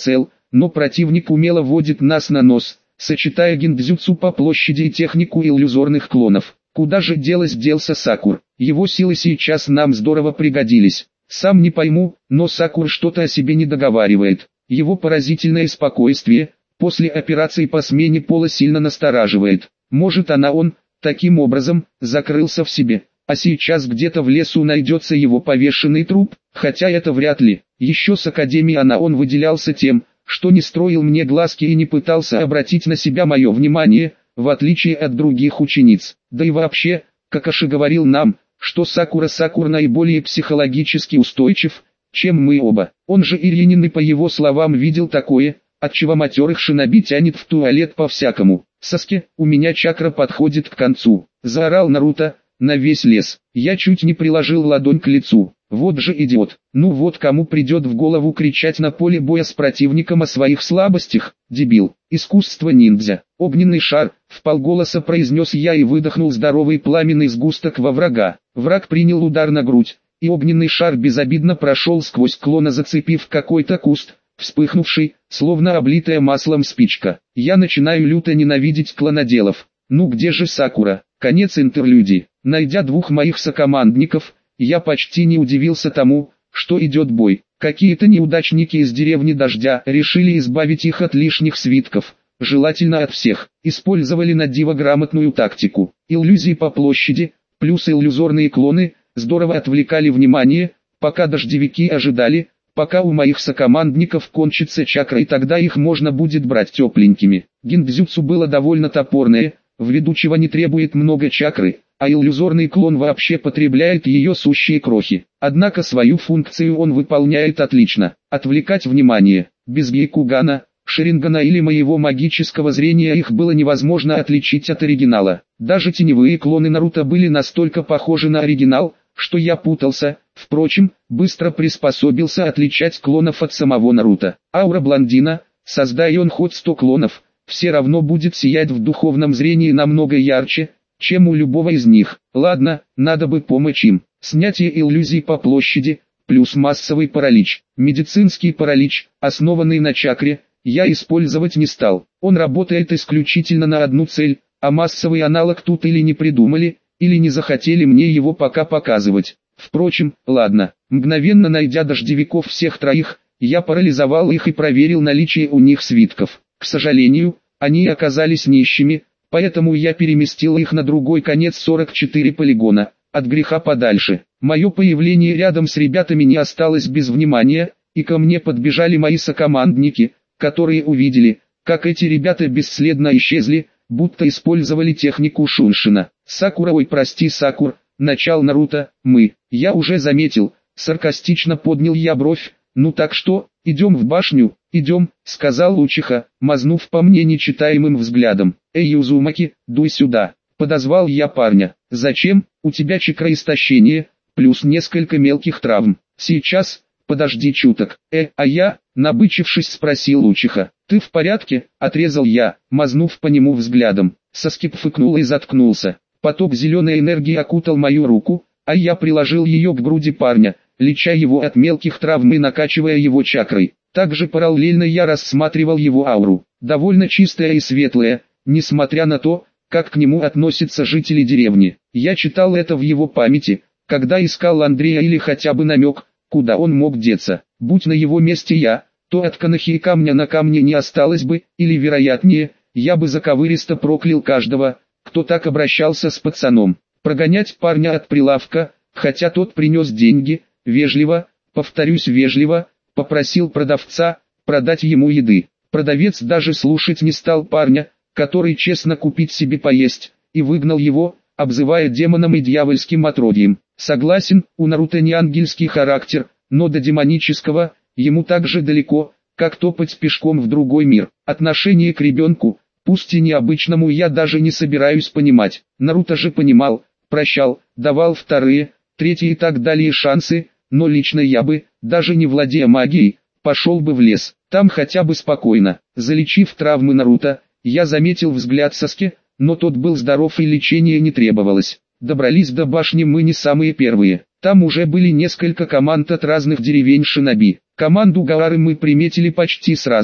S1: но противник умело водит нас на нос, сочетая гиндзюцу по площади и технику иллюзорных клонов. Куда же делся Сакур? Его силы сейчас нам здорово пригодились. Сам не пойму, но Сакур что-то о себе не договаривает. Его поразительное спокойствие после операции по смене пола сильно настораживает. Может, он, таким образом, закрылся в себе, а сейчас где-то в лесу найдется его повешенный труп, хотя это вряд ли. Еще с академии он выделялся тем, что не строил мне глазки и не пытался обратить на себя мое внимание, в отличие от других учениц. Да и вообще, Какаши говорил нам, что Сакур наиболее психологически устойчив, чем мы оба. Он же Иринин, по его словам, видел такое, отчего матерых шиноби тянет в туалет по-всякому. «Саске, у меня чакра подходит к концу», — заорал Наруто на весь лес. Я чуть не приложил ладонь к лицу. Вот же идиот. Ну вот кому придет в голову кричать на поле боя с противником о своих слабостях, дебил. Искусство ниндзя. Огненный шар, вполголоса произнес я и выдохнул здоровый пламенный сгусток во врага. Враг принял удар на грудь, и огненный шар безобидно прошел сквозь клона, зацепив какой-то куст, вспыхнувший, словно облитая маслом спичка. Я начинаю люто ненавидеть клоноделов. Ну где же Сакура? Конец интерлюдии. Найдя двух моих сокомандников, я почти не удивился тому, что идет бой. Какие-то неудачники из деревни Дождя решили избавить их от лишних свитков, желательно от всех. Использовали на диво грамотную тактику. Иллюзии по площади, плюс иллюзорные клоны, здорово отвлекали внимание, пока дождевики ожидали, пока у моих сокомандников кончится чакра, и тогда их можно будет брать тепленькими. Гиндзюцу было довольно топорное, в ведущего не требует много чакры, а иллюзорный клон вообще потребляет ее сущие крохи. Однако свою функцию он выполняет отлично. Отвлекать внимание. Без Гейкугана, Шарингана или моего магического зрения их было невозможно отличить от оригинала. Даже теневые клоны Наруто были настолько похожи на оригинал, что я путался. Впрочем, быстро приспособился отличать клонов от самого Наруто. Аура блондина, создай он хоть 100 клонов, все равно будет сиять в духовном зрении намного ярче, чем у любого из них. Ладно, надо бы помочь им. Снятие иллюзий по площади, плюс массовый паралич. Медицинский паралич, основанный на чакре, я использовать не стал. Он работает исключительно на одну цель, а массовый аналог тут или не придумали, или не захотели мне его пока показывать. Впрочем, ладно. Мгновенно найдя дождевиков всех троих, я парализовал их и проверил наличие у них свитков. К сожалению, они оказались нищими, поэтому я переместил их на другой конец 44 полигона, от греха подальше. Мое появление рядом с ребятами не осталось без внимания, и ко мне подбежали мои сокомандники, которые увидели, как эти ребята бесследно исчезли, будто использовали технику Шуншина. «Сакура, ой, прости, Сакур», начал Наруто, я уже заметил, саркастично поднял я бровь. «Ну так что, идем в башню?» «Идем», — сказал Учиха, мазнув по мне нечитаемым взглядом. «Эй, Юзумаки, дуй сюда», — подозвал я парня. «Зачем? У тебя чакроистощение, плюс несколько мелких травм. Сейчас, подожди чуток». А я, набычившись, спросил Учиха. «Ты в порядке?» — отрезал я, мазнув по нему взглядом. Саскип фыкнул и заткнулся. Поток зеленой энергии окутал мою руку, а я приложил ее к груди парня, леча его от мелких травм и накачивая его чакрой. Также параллельно я рассматривал его ауру, довольно чистая и светлая, несмотря на то, как к нему относятся жители деревни. Я читал это в его памяти, когда искал Андрея или хотя бы намек, куда он мог деться. Будь на его месте я, то от канахи и камня на камне не осталось бы, или вероятнее, я бы заковыристо проклял каждого, кто так обращался с пацаном. Прогонять парня от прилавка, хотя тот принес деньги, вежливо, повторюсь вежливо, попросил продавца продать ему еды. Продавец даже слушать не стал парня, который честно купить себе поесть, и выгнал его, обзывая демоном и дьявольским отродьем. Согласен, у Наруто не ангельский характер, но до демонического ему так же далеко, как топать пешком в другой мир. Отношение к ребенку, пусть и необычному, я даже не собираюсь понимать. Наруто же понимал, прощал, давал вторые, третьи и так далее шансы, но лично я бы, даже не владея магией, пошел бы в лес. Там хотя бы спокойно. Залечив травмы Наруто, я заметил взгляд Саски, но тот был здоров и лечения не требовалось. Добрались до башни мы не самые первые. Там уже были несколько команд от разных деревень шиноби. Команду Гаары мы приметили почти сразу,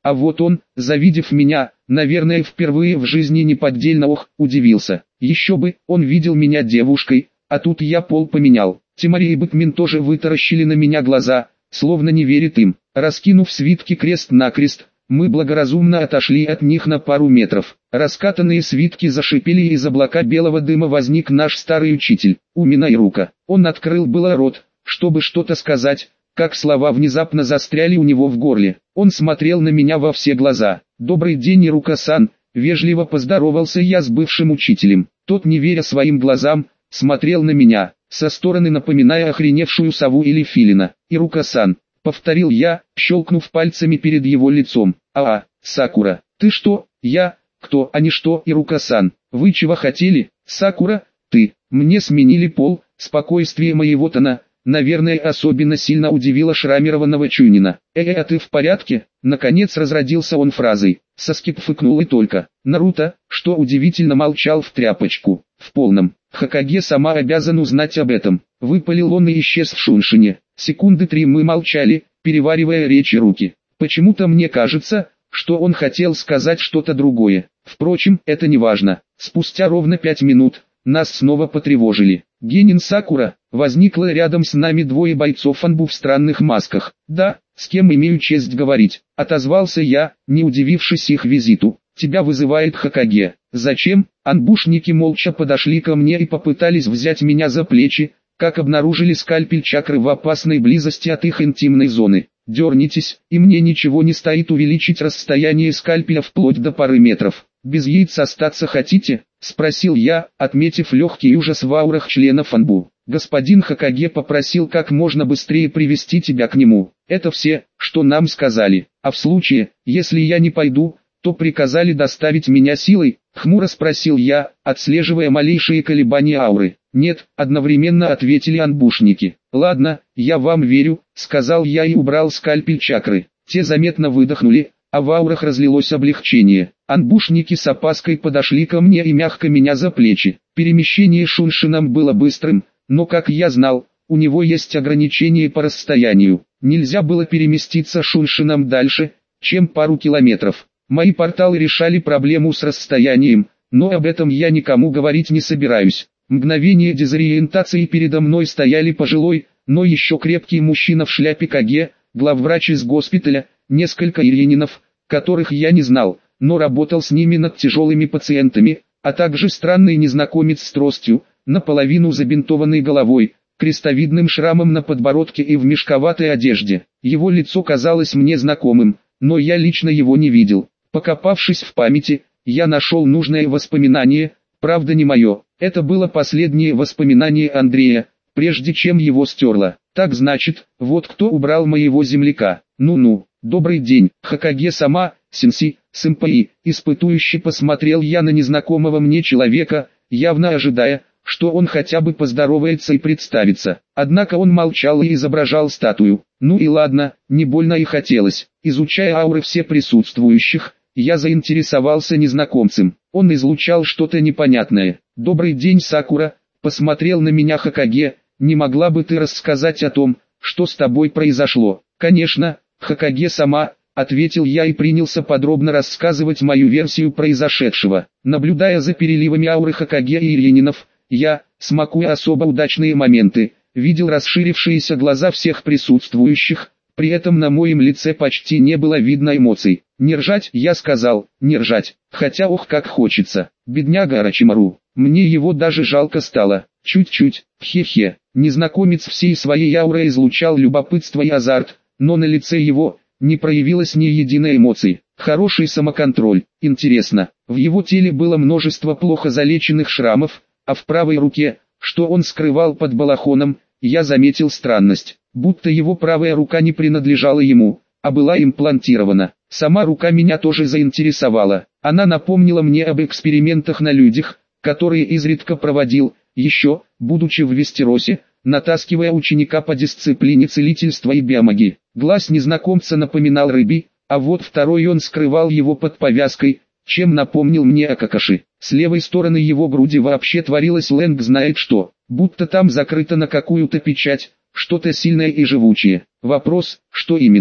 S1: А вот он, завидев меня, наверное, впервые в жизни неподдельно удивился. Еще бы, он видел меня девушкой, а тут я пол поменял. Тимари и Быкмин тоже вытаращили на меня глаза, словно не верит им. Раскинув свитки крест-накрест, мы благоразумно отошли от них на пару метров. Раскатанные свитки зашипели, и из облака белого дыма возник наш старый учитель, Уминайрука. Он открыл было рот, чтобы что-то сказать, как слова внезапно застряли у него в горле. Он смотрел на меня во все глаза. «Добрый день, Ирука-сан», вежливо поздоровался я с бывшим учителем. Тот, не веря своим глазам, смотрел на меня, со стороны напоминая охреневшую сову или филина. «Ирука-сан», повторил я, щелкнув пальцами перед его лицом. Сакура, ты что? Я? Кто, а не что, Ирука-сан? Вы чего хотели? Сакура, ты? Мне сменили пол, спокойствие моего тона, наверное, особенно сильно удивило шрамированного Чунина. А ты в порядке?» Наконец разродился он фразой. Саскип фыкнул и только. Наруто, что удивительно, молчал в тряпочку. В полном. Хокаге сама обязан узнать об этом. Выпалил он и исчез в Шуншине. Секунды 3 мы молчали, переваривая речи руки. Почему-то мне кажется, что он хотел сказать что-то другое. Впрочем, это не важно. Спустя ровно 5 минут, нас снова потревожили. Генин Сакура, возникло рядом с нами двое бойцов Анбу в странных масках. «Да, с кем имею честь говорить?» — отозвался я, не удивившись их визиту. «Тебя вызывает Хокаге». «Зачем?» Анбушники молча подошли ко мне и попытались взять меня за плечи, как обнаружили скальпель чакры в опасной близости от их интимной зоны. «Дернитесь, и мне ничего не стоит увеличить расстояние скальпеля вплоть до пары метров. Без яиц остаться хотите?» — спросил я, отметив легкий ужас в аурах членов Анбу. «Господин Хокаге попросил как можно быстрее привести тебя к нему. Это все, что нам сказали. А в случае, если я не пойду, то приказали доставить меня силой?» — хмуро спросил я, отслеживая малейшие колебания ауры. «Нет», — одновременно ответили анбушники. «Ладно, я вам верю», — сказал я и убрал скальпель чакры. Те заметно выдохнули, а в аурах разлилось облегчение. Анбушники с опаской подошли ко мне и мягко меня за плечи. Перемещение Шуншином было быстрым, но, как я знал, у него есть ограничения по расстоянию. Нельзя было переместиться Шуншином дальше, чем пару километров. Мои порталы решали проблему с расстоянием, но об этом я никому говорить не собираюсь. Мгновение дезориентации, передо мной стояли пожилой, но еще крепкий мужчина в шляпе Каге, главврач из госпиталя, несколько ирининов, которых я не знал, но работал с ними над тяжелыми пациентами, а также странный незнакомец с тростью, наполовину забинтованной головой, крестовидным шрамом на подбородке и в мешковатой одежде. Его лицо казалось мне знакомым, но я лично его не видел. Покопавшись в памяти, я нашел нужное воспоминание, правда не мое. Это было последнее воспоминание Андрея, прежде чем его стерло. Так значит, вот кто убрал моего земляка. Ну-ну, добрый день, Хокаге-сама, сенси, сэмпай. Испытующе посмотрел я на незнакомого мне человека, явно ожидая, что он хотя бы поздоровается и представится. Однако он молчал и изображал статую. Ну и ладно, не больно и хотелось. Изучая ауры все присутствующих, я заинтересовался незнакомцем. Он излучал что-то непонятное. «Добрый день, Сакура», — посмотрел на меня Хокаге. «Не могла бы ты рассказать о том, что с тобой произошло?» «Конечно, Хокаге-сама», — ответил я и принялся подробно рассказывать мою версию произошедшего. Наблюдая за переливами ауры Хокаге и ирининов, я, смакуя особо удачные моменты, видел расширившиеся глаза всех присутствующих, при этом на моем лице почти не было видно эмоций. «Не ржать», я сказал, «не ржать», хотя ох как хочется. Бедняга Орочимару, мне его даже жалко стало. Чуть-чуть, хе-хе. Незнакомец всей своей аурой излучал любопытство и азарт, но на лице его не проявилось ни единой эмоции. Хороший самоконтроль. Интересно, в его теле было множество плохо залеченных шрамов, а в правой руке, что он скрывал под балахоном, я заметил странность, будто его правая рука не принадлежала ему, а была имплантирована. Сама рука меня тоже заинтересовала. Она напомнила мне об экспериментах на людях, которые изредка проводил, еще, будучи в Вестеросе, натаскивая ученика по дисциплине целительства и биомагии. Глаз незнакомца напоминал рыбий, а вот второй он скрывал его под повязкой, чем напомнил мне о Какаши. С левой стороны его груди вообще творилось Лэнг знает что, будто там закрыто на какую-то печать, что-то сильное и живучее. Вопрос, что именно?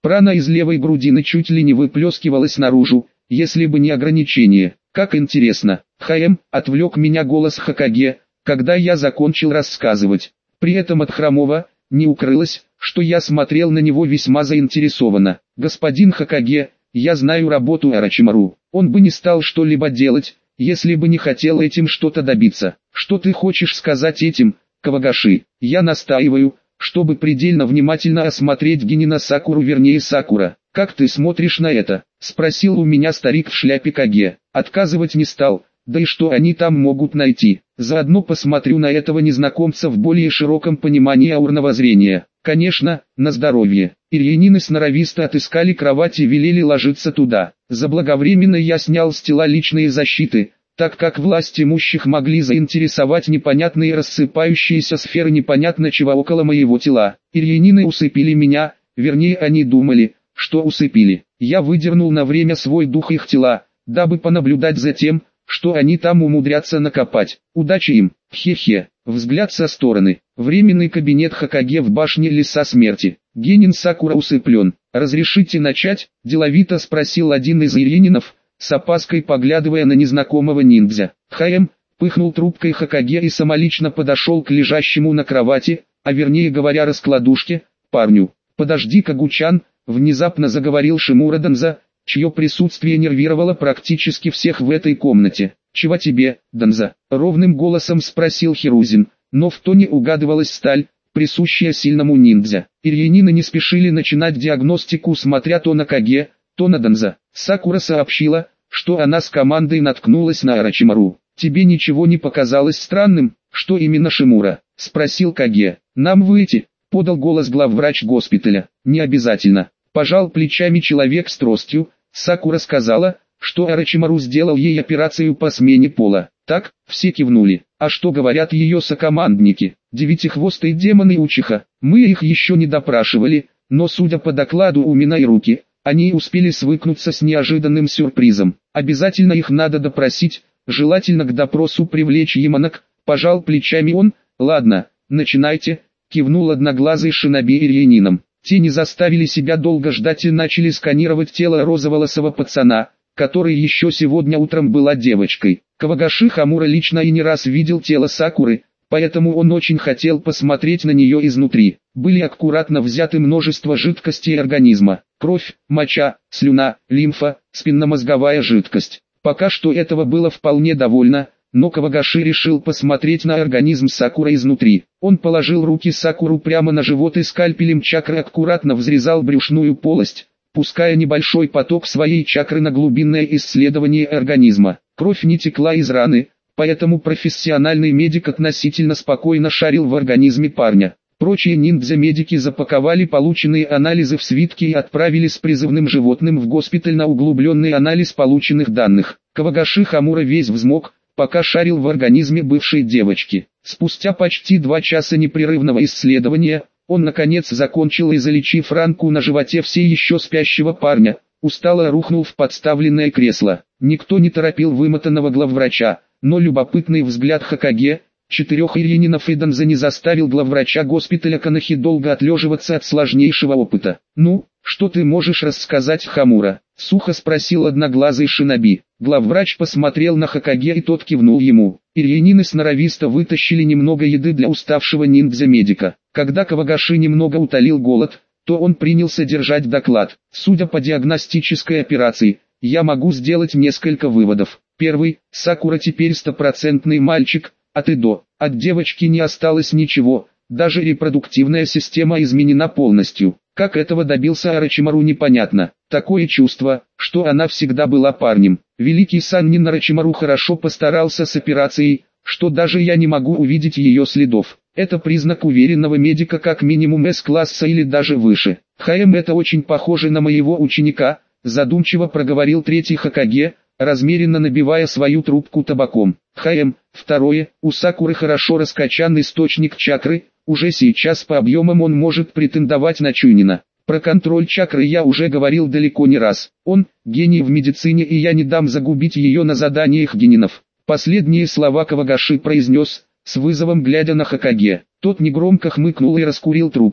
S1: Прана из левой грудины чуть ли не выплескивалась наружу, если бы не ограничение. Как интересно. Отвлек меня голос Хокаге, когда я закончил рассказывать. При этом от Хромова не укрылось, что я смотрел на него весьма заинтересованно. Господин Хокаге, я знаю работу Орочимару. Он бы не стал что-либо делать, если бы не хотел этим что-то добиться. Что ты хочешь сказать этим, Кавагаши? Я настаиваю, чтобы предельно внимательно осмотреть Генина Сакуру, вернее Сакура. Как ты смотришь на это? Спросил у меня старик в шляпе Каге. Отказывать не стал, да и что они там могут найти? Заодно посмотрю на этого незнакомца в более широком понимании аурного зрения. Конечно, на здоровье. Ирьянины сноровисто отыскали кровать и велели ложиться туда. Заблаговременно я снял с тела личные защиты, так как власть имущих могли заинтересовать непонятные рассыпающиеся сферы непонятно чего около моего тела. Ирьянины усыпили меня, вернее они думали, что усыпили. Я выдернул на время свой дух их тела, дабы понаблюдать за тем, что они там умудрятся накопать. Удачи им, хе-хе. Взгляд со стороны. Временный кабинет Хокаге в башне Леса Смерти. Генин Сакура усыплен. «Разрешите начать?» – деловито спросил один из ирьянинов, с опаской поглядывая на незнакомого ниндзя. Пыхнул трубкой Хокаге и самолично подошел к лежащему на кровати, а вернее говоря раскладушке, парню. «Подожди, Кагучан», – внезапно заговорил Шимура Данза, чье присутствие нервировало практически всех в этой комнате. «Чего тебе, Данза?» — ровным голосом спросил Хирузин, но в тоне угадывалась сталь, присущая сильному ниндзя. Ирьянины не спешили начинать диагностику, смотря то на Каге, то на Данза. Сакура сообщила, что она с командой наткнулась на Орочимару. «Тебе ничего не показалось странным, что именно Шимура?» — спросил Каге. «Нам выйти?» — подал голос главврач госпиталя. «Не обязательно». Пожал плечами человек с тростью. Сакура сказала, что Орочимару сделал ей операцию по смене пола. Так, все кивнули. А что говорят ее сокомандники? Девятихвостые демоны Учиха. Мы их еще не допрашивали, но судя по докладу Умина и Руки, они успели свыкнуться с неожиданным сюрпризом. Обязательно их надо допросить, желательно к допросу привлечь Яманок. Пожал плечами он. Ладно, начинайте, кивнул одноглазый шиноби ирьянином. Те не заставили себя долго ждать и начали сканировать тело розоволосого пацана, который еще сегодня утром была девочкой. Кавагаши Хамура лично и не раз видел тело Сакуры, поэтому он очень хотел посмотреть на нее изнутри. Были аккуратно взяты множество жидкостей организма: кровь, моча, слюна, лимфа, спинномозговая жидкость. Пока что этого было вполне довольно, но Кавагаши решил посмотреть на организм Сакуры изнутри. Он положил руки Сакуру прямо на живот и скальпелем чакры аккуратно взрезал брюшную полость, пуская небольшой поток своей чакры на глубинное исследование организма. Кровь не текла из раны, поэтому профессиональный медик относительно спокойно шарил в организме парня. Прочие ниндзя-медики запаковали полученные анализы в свитки и отправили с призывным животным в госпиталь на углубленный анализ полученных данных. Кавагаши Хамура весь взмок, пока шарил в организме бывшей девочки. Спустя почти 2 часа непрерывного исследования, он наконец закончил и, залечив ранку на животе все еще спящего парня, устало рухнул в подставленное кресло. Никто не торопил вымотанного главврача, но любопытный взгляд Хокаге, 4 ирьянинов и Данза не заставил главврача госпиталя Канахи долго отлеживаться от сложнейшего опыта. «Ну, что ты можешь рассказать, Хамура?» — сухо спросил одноглазый шиноби. Главврач посмотрел на Хокаге и тот кивнул ему. Ирьянины сноровисто вытащили немного еды для уставшего ниндзя-медика. Когда Кавагаши немного утолил голод, то он принялся держать доклад. Судя по диагностической операции, я могу сделать несколько выводов. Первый, Сакура теперь стопроцентный мальчик, от и до. От девочки не осталось ничего, даже репродуктивная система изменена полностью. Как этого добился Орочимару, непонятно. Такое чувство, что она всегда была парнем. Великий Саннин Орочимару хорошо постарался с операцией, что даже я не могу увидеть ее следов. Это признак уверенного медика как минимум С-класса или даже выше. Это очень похоже на моего ученика, задумчиво проговорил третий Хокаге, размеренно набивая свою трубку табаком. Второе, у Сакуры хорошо раскачан источник чакры, уже сейчас по объемам он может претендовать на Чунина. Про контроль чакры я уже говорил далеко не раз. Он – гений в медицине, и я не дам загубить ее на заданиях генинов. Последние слова Кавагаши произнес, с вызовом глядя на Хокаге. Тот негромко хмыкнул и раскурил трубку,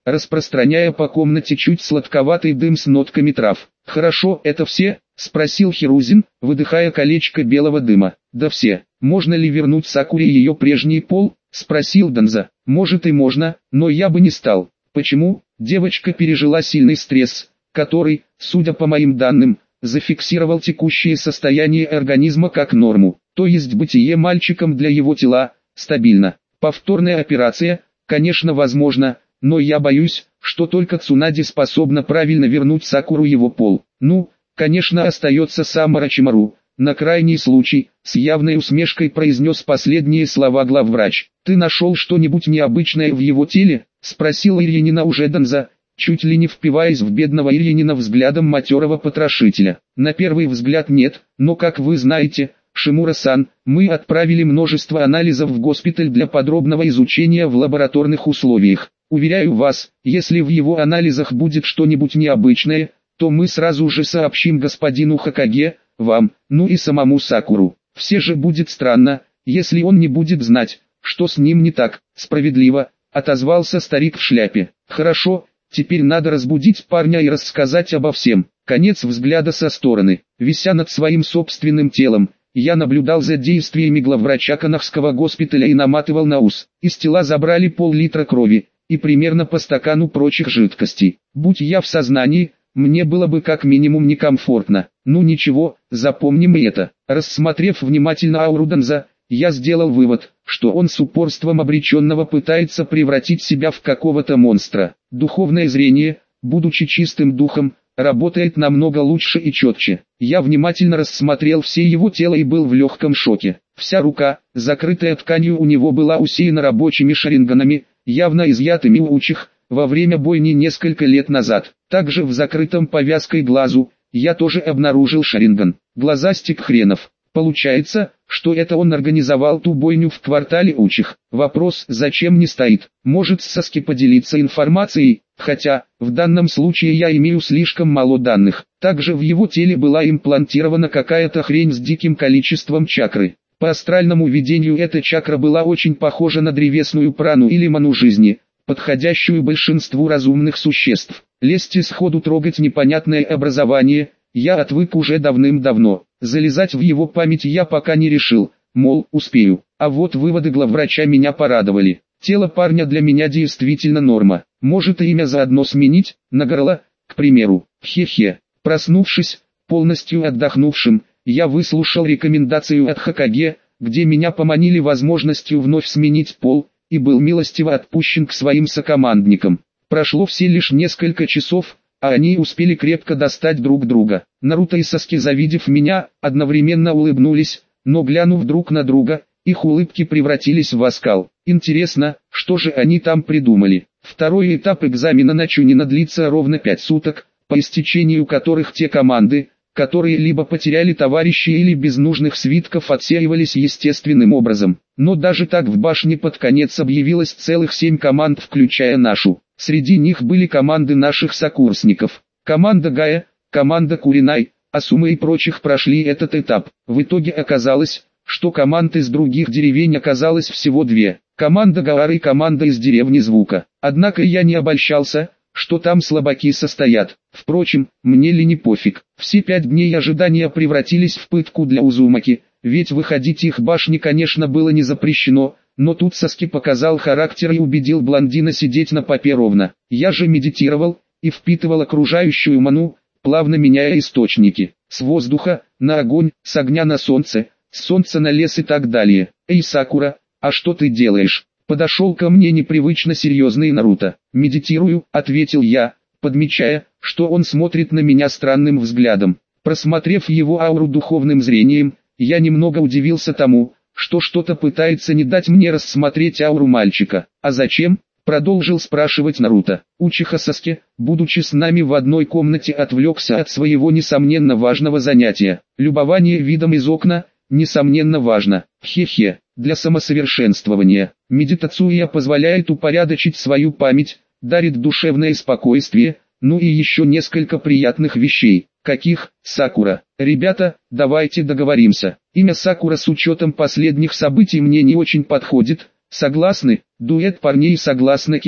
S1: распространяя по комнате чуть сладковатый дым с нотками трав. «Хорошо, это все?» — спросил Хирузин, выдыхая колечко белого дыма. «Да все. Можно ли вернуть Сакуре ее прежний пол?» — спросил Данза. «Может и можно, но я бы не стал». «Почему?» Девочка пережила сильный стресс, который, судя по моим данным, зафиксировал текущее состояние организма как норму, то есть бытие мальчиком для его тела стабильно. Повторная операция, конечно, возможно, но я боюсь, что только Цунади способна правильно вернуть Сакуру его пол. Ну, конечно, остается сам Орочимару. На крайний случай, с явной усмешкой произнес последние слова главврач. «Ты нашел что-нибудь необычное в его теле?» — спросил Ирьянина уже Данза, чуть ли не впиваясь в бедного Ирьянина взглядом матерого потрошителя. «На первый взгляд нет, но как вы знаете, Шимура-сан, мы отправили множество анализов в госпиталь для подробного изучения в лабораторных условиях. Уверяю вас, если в его анализах будет что-нибудь необычное, то мы сразу же сообщим господину Хокаге, вам, ну и самому Сакуру. Все же будет странно, если он не будет знать, что с ним не так». «Справедливо», — отозвался старик в шляпе. «Хорошо, теперь надо разбудить парня и рассказать обо всем». Конец взгляда со стороны. Вися над своим собственным телом, я наблюдал за действиями главврача Канахского госпиталя и наматывал на ус. Из тела забрали пол-литра крови и примерно по стакану прочих жидкостей. Будь я в сознании, мне было бы как минимум некомфортно. Ну ничего, запомним и это. Рассмотрев внимательно ауру Данза, я сделал вывод, что он с упорством обреченного пытается превратить себя в какого-то монстра. Духовное зрение, будучи чистым духом, работает намного лучше и четче. Я внимательно рассмотрел все его тело и был в легком шоке. Вся рука, закрытая тканью, у него была усеяна рабочими шаринганами, явно изъятыми у учих во время бойни несколько лет назад. Также в закрытом повязкой глазу я тоже обнаружил шаринган. Глазастик хренов. Получается, что это он организовал ту бойню в квартале учих. Вопрос, зачем, не стоит. Может, Саски поделиться информацией, хотя, в данном случае я имею слишком мало данных. Также в его теле была имплантирована какая-то хрень с диким количеством чакры. По астральному видению эта чакра была очень похожа на древесную прану или ману жизни, подходящую большинству разумных существ. Лезть и сходу трогать непонятное образование я отвык уже давным-давно. Залезать в его память я пока не решил, мол, успею. А вот выводы главврача меня порадовали. Тело парня для меня действительно норма. Может и имя заодно сменить, на горло, к примеру. Хе-хе. Проснувшись, полностью отдохнувшим, я выслушал рекомендацию от Хокаге, где меня поманили возможностью вновь сменить пол, и был милостиво отпущен к своим сокомандникам. Прошло все лишь несколько часов, а они успели крепко достать друг друга. Наруто и Саски, завидев меня, одновременно улыбнулись, но глянув друг на друга, их улыбки превратились в оскал. Интересно, что же они там придумали? Второй этап экзамена на Чунина длится ровно 5 суток, по истечению которых те команды, которые либо потеряли товарищей или без нужных свитков, отсеивались естественным образом. Но даже так в башне под конец объявилось целых 7 команд, включая нашу. Среди них были команды наших сокурсников. Команда Гая, команда Куринай, Асума и прочих прошли этот этап. В итоге оказалось, что команд из других деревень оказалось всего 2. Команда Гаары и команда из деревни Звука. Однако я не обольщался, что там слабаки состоят. Впрочем, мне ли не пофиг. Все 5 дней ожидания превратились в пытку для Узумаки, ведь выходить их башни, конечно, было не запрещено, но тут Саски показал характер и убедил блондина сидеть на попе ровно. Я же медитировал и впитывал окружающую ману, плавно меняя источники. С воздуха на огонь, с огня на солнце, с солнца на лес и так далее. «Эй, Сакура, а что ты делаешь?» Подошел ко мне непривычно серьезный Наруто. «Медитирую», — ответил я, подмечая, что он смотрит на меня странным взглядом. Просмотрев его ауру духовным зрением, я немного удивился тому, что что-то пытается не дать мне рассмотреть ауру мальчика. «А зачем?» — продолжил спрашивать Наруто. Учиха Саски, будучи с нами в одной комнате, отвлекся от своего несомненно важного занятия. Любование видом из окна, несомненно важно. Хе-хе. Для самосовершенствования. Медитация позволяет упорядочить свою память, дарит душевное спокойствие, ну и еще несколько приятных вещей. Каких? Сакура. Ребята, давайте договоримся. Имя Сакура с учетом последних событий мне не очень подходит. Согласны? Дуэт парней согласно кивнул.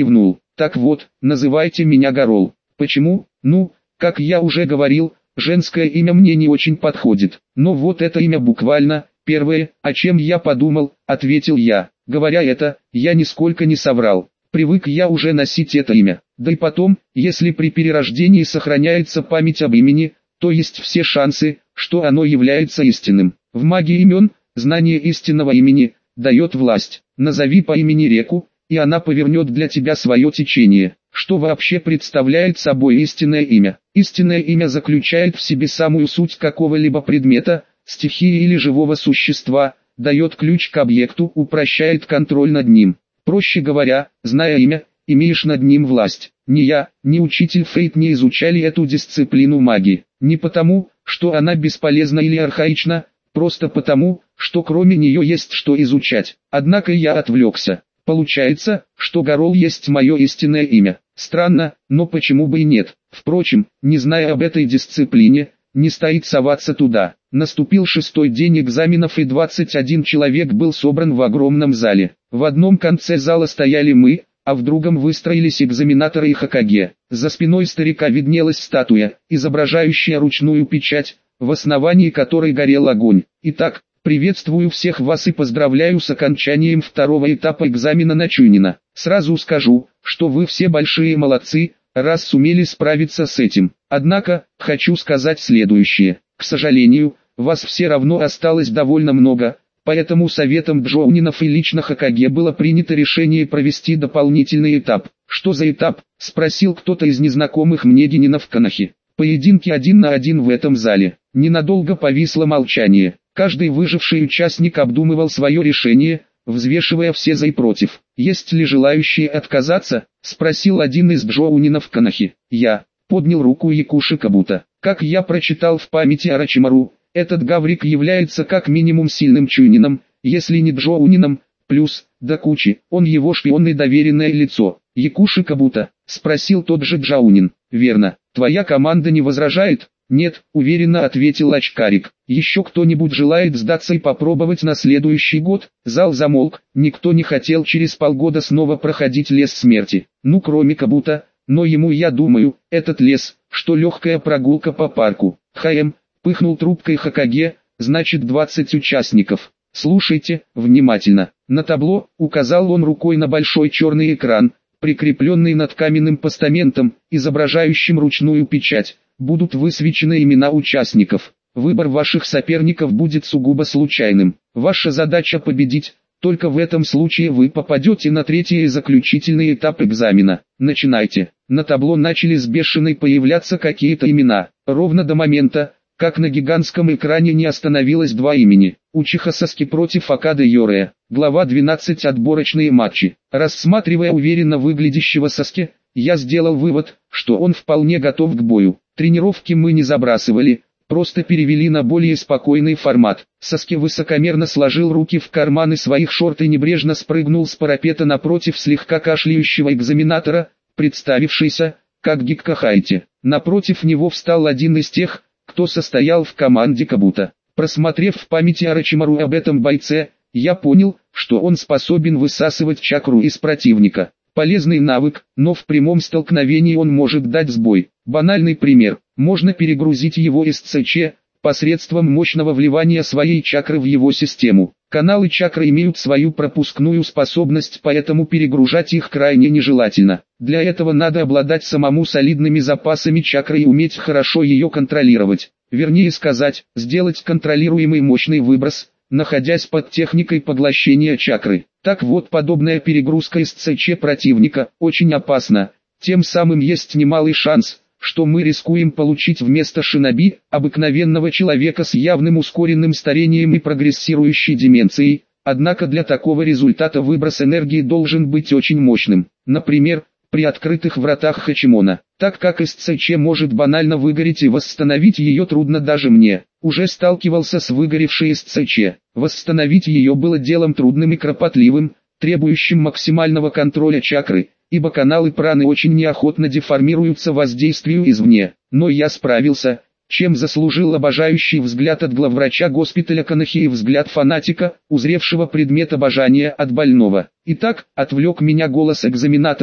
S1: Так вот, называйте меня Гарол. Почему? Ну, как я уже говорил, женское имя мне не очень подходит. Но вот это имя буквально, первое, о чем я подумал, ответил я. Говоря это, я нисколько не соврал. Привык я уже носить это имя. Да и потом, если при перерождении сохраняется память об имени, то есть все шансы, что оно является истинным. В магии имен, знание истинного имени, дает власть. Назови по имени реку, и она повернет для тебя свое течение. Что вообще представляет собой истинное имя? Истинное имя заключает в себе самую суть какого-либо предмета, стихии или живого существа, дает ключ к объекту, упрощает контроль над ним. Проще говоря, зная имя, имеешь над ним власть. Ни я, ни учитель Фейт не изучали эту дисциплину магии. Не потому, что она бесполезна или архаична, просто потому, что кроме нее есть что изучать. Однако я отвлекся. Получается, что Гарол есть мое истинное имя. Странно, но почему бы и нет. Впрочем, не зная об этой дисциплине, не стоит соваться туда. Наступил 6-й день экзаменов, и 21 человек был собран в огромном зале. В одном конце зала стояли мы, а в другом выстроились экзаменаторы и Хокаге. За спиной старика виднелась статуя, изображающая ручную печать, в основании которой горел огонь. Итак, приветствую всех вас и поздравляю с окончанием второго этапа экзамена на Чунина. Сразу скажу, что вы все большие молодцы, раз сумели справиться с этим. Однако, хочу сказать следующее. К сожалению, вас все равно осталось довольно много, поэтому советом Джоунинов и лично Хокаге было принято решение провести дополнительный этап. Что за этап? Спросил кто-то из незнакомых мне генинов Канахи. Поединки 1 на 1 в этом зале. Ненадолго повисло молчание. Каждый выживший участник обдумывал свое решение, взвешивая все за и против. «Есть ли желающие отказаться?» — спросил один из джоунинов Канахи. Я поднял руку Якуши Кабута. Как я прочитал в памяти Орочимару, этот гаврик является как минимум сильным чунином, если не джоунином, плюс, до кучи, он его шпионное доверенное лицо. «Якуши Кабута?» — спросил тот же джаунин. «Верно. Твоя команда не возражает?» «Нет», — уверенно ответил очкарик. «Еще кто-нибудь желает сдаться и попробовать на следующий год?» Зал замолк, никто не хотел через полгода снова проходить лес смерти. Ну кроме Кабута, но ему, я думаю, этот лес, что легкая прогулка по парку. Пыхнул трубкой Хокаге, значит 20 участников. Слушайте, внимательно. На табло, указал он рукой на большой черный экран, прикрепленный над каменным постаментом, изображающим ручную печать. Будут высвечены имена участников. Выбор ваших соперников будет сугубо случайным. Ваша задача победить, только в этом случае вы попадете на третий и заключительный этап экзамена. Начинайте. На табло начали с бешеной появляться какие-то имена. Ровно до момента, как на гигантском экране не остановилось два имени. Учиха Саски против Акады Йорея. Глава 12. Отборочные матчи. Рассматривая уверенно выглядящего Саски, я сделал вывод, что он вполне готов к бою. Тренировки мы не забрасывали, просто перевели на более спокойный формат. Саски высокомерно сложил руки в карманы своих шорт и небрежно спрыгнул с парапета напротив слегка кашляющего экзаменатора, представившийся, как Гиккахайте. Напротив него встал один из тех, кто состоял в команде Кабута. Просмотрев в памяти Орочимару об этом бойце, я понял, что он способен высасывать чакру из противника. Полезный навык, но в прямом столкновении он может дать сбой. Банальный пример. Можно перегрузить его из ЦЧ, посредством мощного вливания своей чакры в его систему. Каналы чакры имеют свою пропускную способность, поэтому перегружать их крайне нежелательно. Для этого надо обладать самому солидными запасами чакры и уметь хорошо ее контролировать. Вернее сказать, сделать контролируемый мощный выброс, находясь под техникой поглощения чакры. Так вот, подобная перегрузка из ЦЧ противника очень опасна. Тем самым есть немалый шанс, что мы рискуем получить вместо шиноби, обыкновенного человека с явным ускоренным старением и прогрессирующей деменцией. Однако для такого результата выброс энергии должен быть очень мощным. Например, при открытых вратах Хачимона. Так как из ЦЧ может банально выгореть и восстановить ее трудно даже мне. Уже сталкивался с выгоревшей из ЦЧ. Восстановить ее было делом трудным и кропотливым, требующим максимального контроля чакры, ибо каналы праны очень неохотно деформируются воздействию извне. Но я справился, чем заслужил обожающий взгляд от главврача госпиталя Канахи и взгляд фанатика, узревшего предмет обожания от больного. Итак, отвлек меня голос экзаменатора,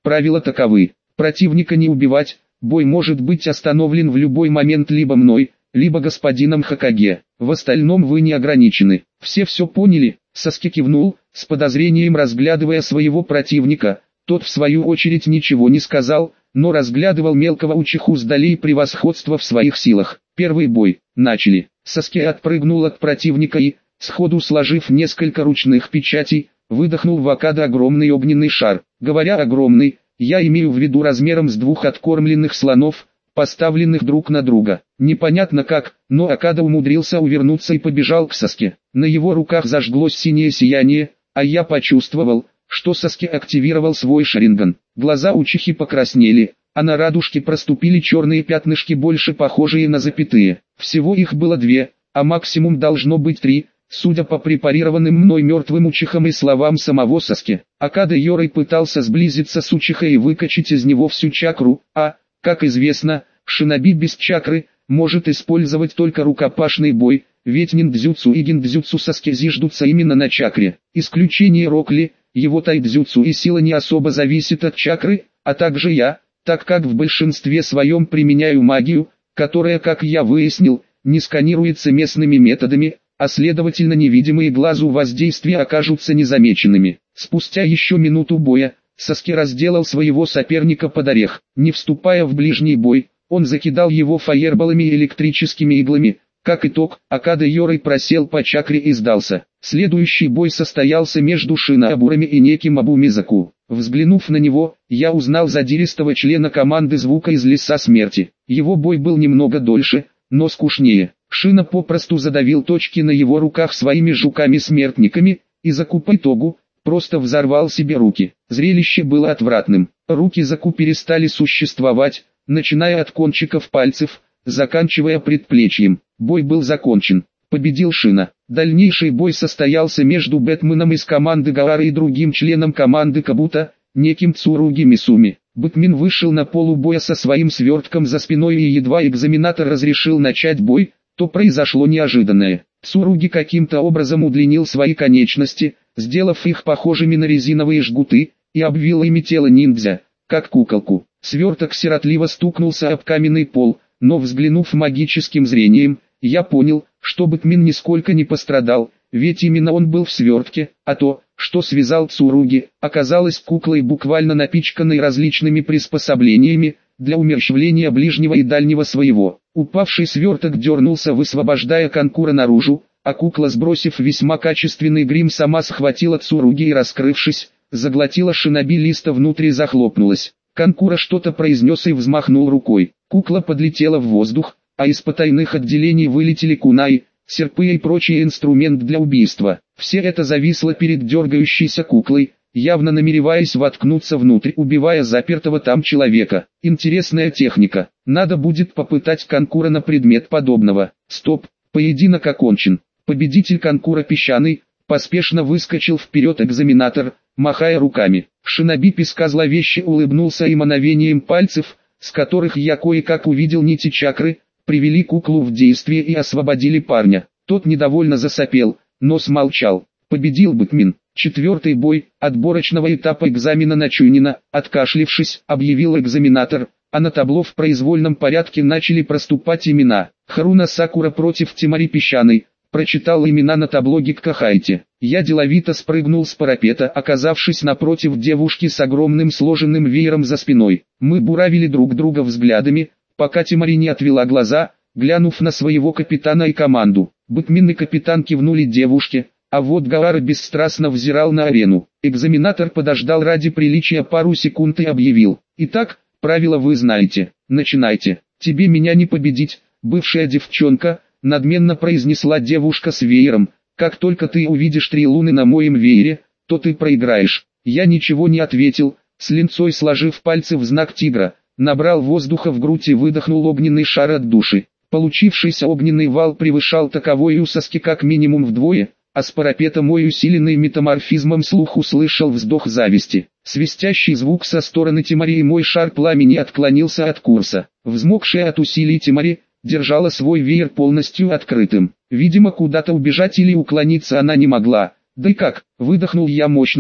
S1: Правила таковы: противника не убивать, бой может быть остановлен в любой момент либо мной, либо господином Хокаге. В остальном вы не ограничены. Все поняли? Саски кивнул, с подозрением разглядывая своего противника. Тот в свою очередь ничего не сказал, но разглядывал мелкого учиху с долей превосходства в своих силах. Первый бой. Начали. Саски отпрыгнул от противника и, сходу сложив несколько ручных печатей, выдохнул в Акада огромный огненный шар. Говоря огромный, я имею в виду размером с двух откормленных слонов, поставленных друг на друга. Непонятно как, но Акада умудрился увернуться и побежал к Саске. На его руках зажглось синее сияние, а я почувствовал, что Саске активировал свой шаринган. Глаза учихи покраснели, а на радужке проступили черные пятнышки, больше похожие на запятые. Всего их было 2, а максимум должно быть 3, судя по препарированным мной мертвым учихам и словам самого Саске. Акада Йорой пытался сблизиться с учихой и выкачать из него всю чакру, как известно, шиноби без чакры может использовать только рукопашный бой, ведь ниндзюцу и гиндзюцу Саске зиждутся именно на чакре. Исключение Рокли, его тайдзюцу и сила не особо зависит от чакры, а также я, так как в большинстве своем применяю магию, которая, как я выяснил, не сканируется местными методами, а следовательно невидимые глазу воздействия окажутся незамеченными. Спустя еще минуту боя, Саске разделал своего соперника под орех. Не вступая в ближний бой, он закидал его фаерболами и электрическими иглами. Как итог, Акада Йорой просел по чакре и сдался. Следующий бой состоялся между Шиноабурами и неким Абумизаку. Взглянув на него, я узнал задиристого члена команды звука из Леса Смерти. Его бой был немного дольше, но скучнее. Шина попросту задавил точки на его руках своими жуками-смертниками, и Заку по итогу просто взорвал себе руки. Зрелище было отвратным. Руки Заку перестали существовать, начиная от кончиков пальцев, заканчивая предплечьем. Бой был закончен. Победил Шина. Дальнейший бой состоялся между Бэтменом из команды Гаара и другим членом команды Кабута, неким Цуруги Мисуми. Бэтмен вышел на поле боя со своим свертком за спиной, и едва экзаменатор разрешил начать бой, то произошло неожиданное. Цуруги каким-то образом удлинил свои конечности, сделав их похожими на резиновые жгуты, и обвил ими тело ниндзя, как куколку. Сверток сиротливо стукнулся об каменный пол, но взглянув магическим зрением, я понял, что Бэтмен нисколько не пострадал, ведь именно он был в свертке, а то, что связал Цуруги, оказалось куклой, буквально напичканной различными приспособлениями для умерщвления ближнего и дальнего своего. Упавший сверток дернулся, высвобождая Канкура наружу, а кукла, сбросив весьма качественный грим, сама схватила Цуруги и, раскрывшись, заглотила шиноби листа, внутри захлопнулась. Канкура что-то произнес и взмахнул рукой. Кукла подлетела в воздух, а из потайных отделений вылетели кунай, серпы и прочий инструмент для убийства. Все это зависло перед дергающейся куклой, явно намереваясь воткнуться внутрь, убивая запертого там человека. Интересная техника. Надо будет попытать Канкура на предмет подобного. Стоп, поединок окончен. Победитель Канкура песчаный, поспешно выскочил вперед экзаменатор, махая руками. Шиноби Песка зловеще улыбнулся, и мановением пальцев, с которых я кое-как увидел нити чакры, привели куклу в действие и освободили парня. Тот недовольно засопел, но смолчал. Победил Бэтмен. Четвертый бой отборочного этапа экзамена на Чунина, откашлившись, объявил экзаменатор, а на табло в произвольном порядке начали проступать имена. Харуна Сакура против Тимари Песчаный. Прочитал имена на табло Гиккахайте. Я деловито спрыгнул с парапета, оказавшись напротив девушки с огромным сложенным веером за спиной. Мы буравили друг друга взглядами, пока Тимари не отвела глаза, глянув на своего капитана и команду. Бэтмен и капитан кивнули девушке, а вот Гаара бесстрастно взирал на арену. Экзаменатор подождал ради приличия пару секунд и объявил: «Итак, правила вы знаете, начинайте. Тебе меня не победить, бывшая девчонка», надменно произнесла девушка с веером. «Как только ты увидишь 3 луны на моем веере, то ты проиграешь». Я ничего не ответил, с линцой сложив пальцы в знак тигра, набрал воздуха в грудь и выдохнул огненный шар от души. Получившийся огненный вал превышал таковой у Саски как минимум вдвое, а с парапета мой усиленный метаморфизмом слух услышал вздох зависти. Свистящий звук со стороны Тимари, и мой шар пламени отклонился от курса. Взмокшая от усилий Тимари держала свой веер полностью открытым. Видимо, куда-то убежать или уклониться она не могла. «Да и как?» — выдохнул я мощно,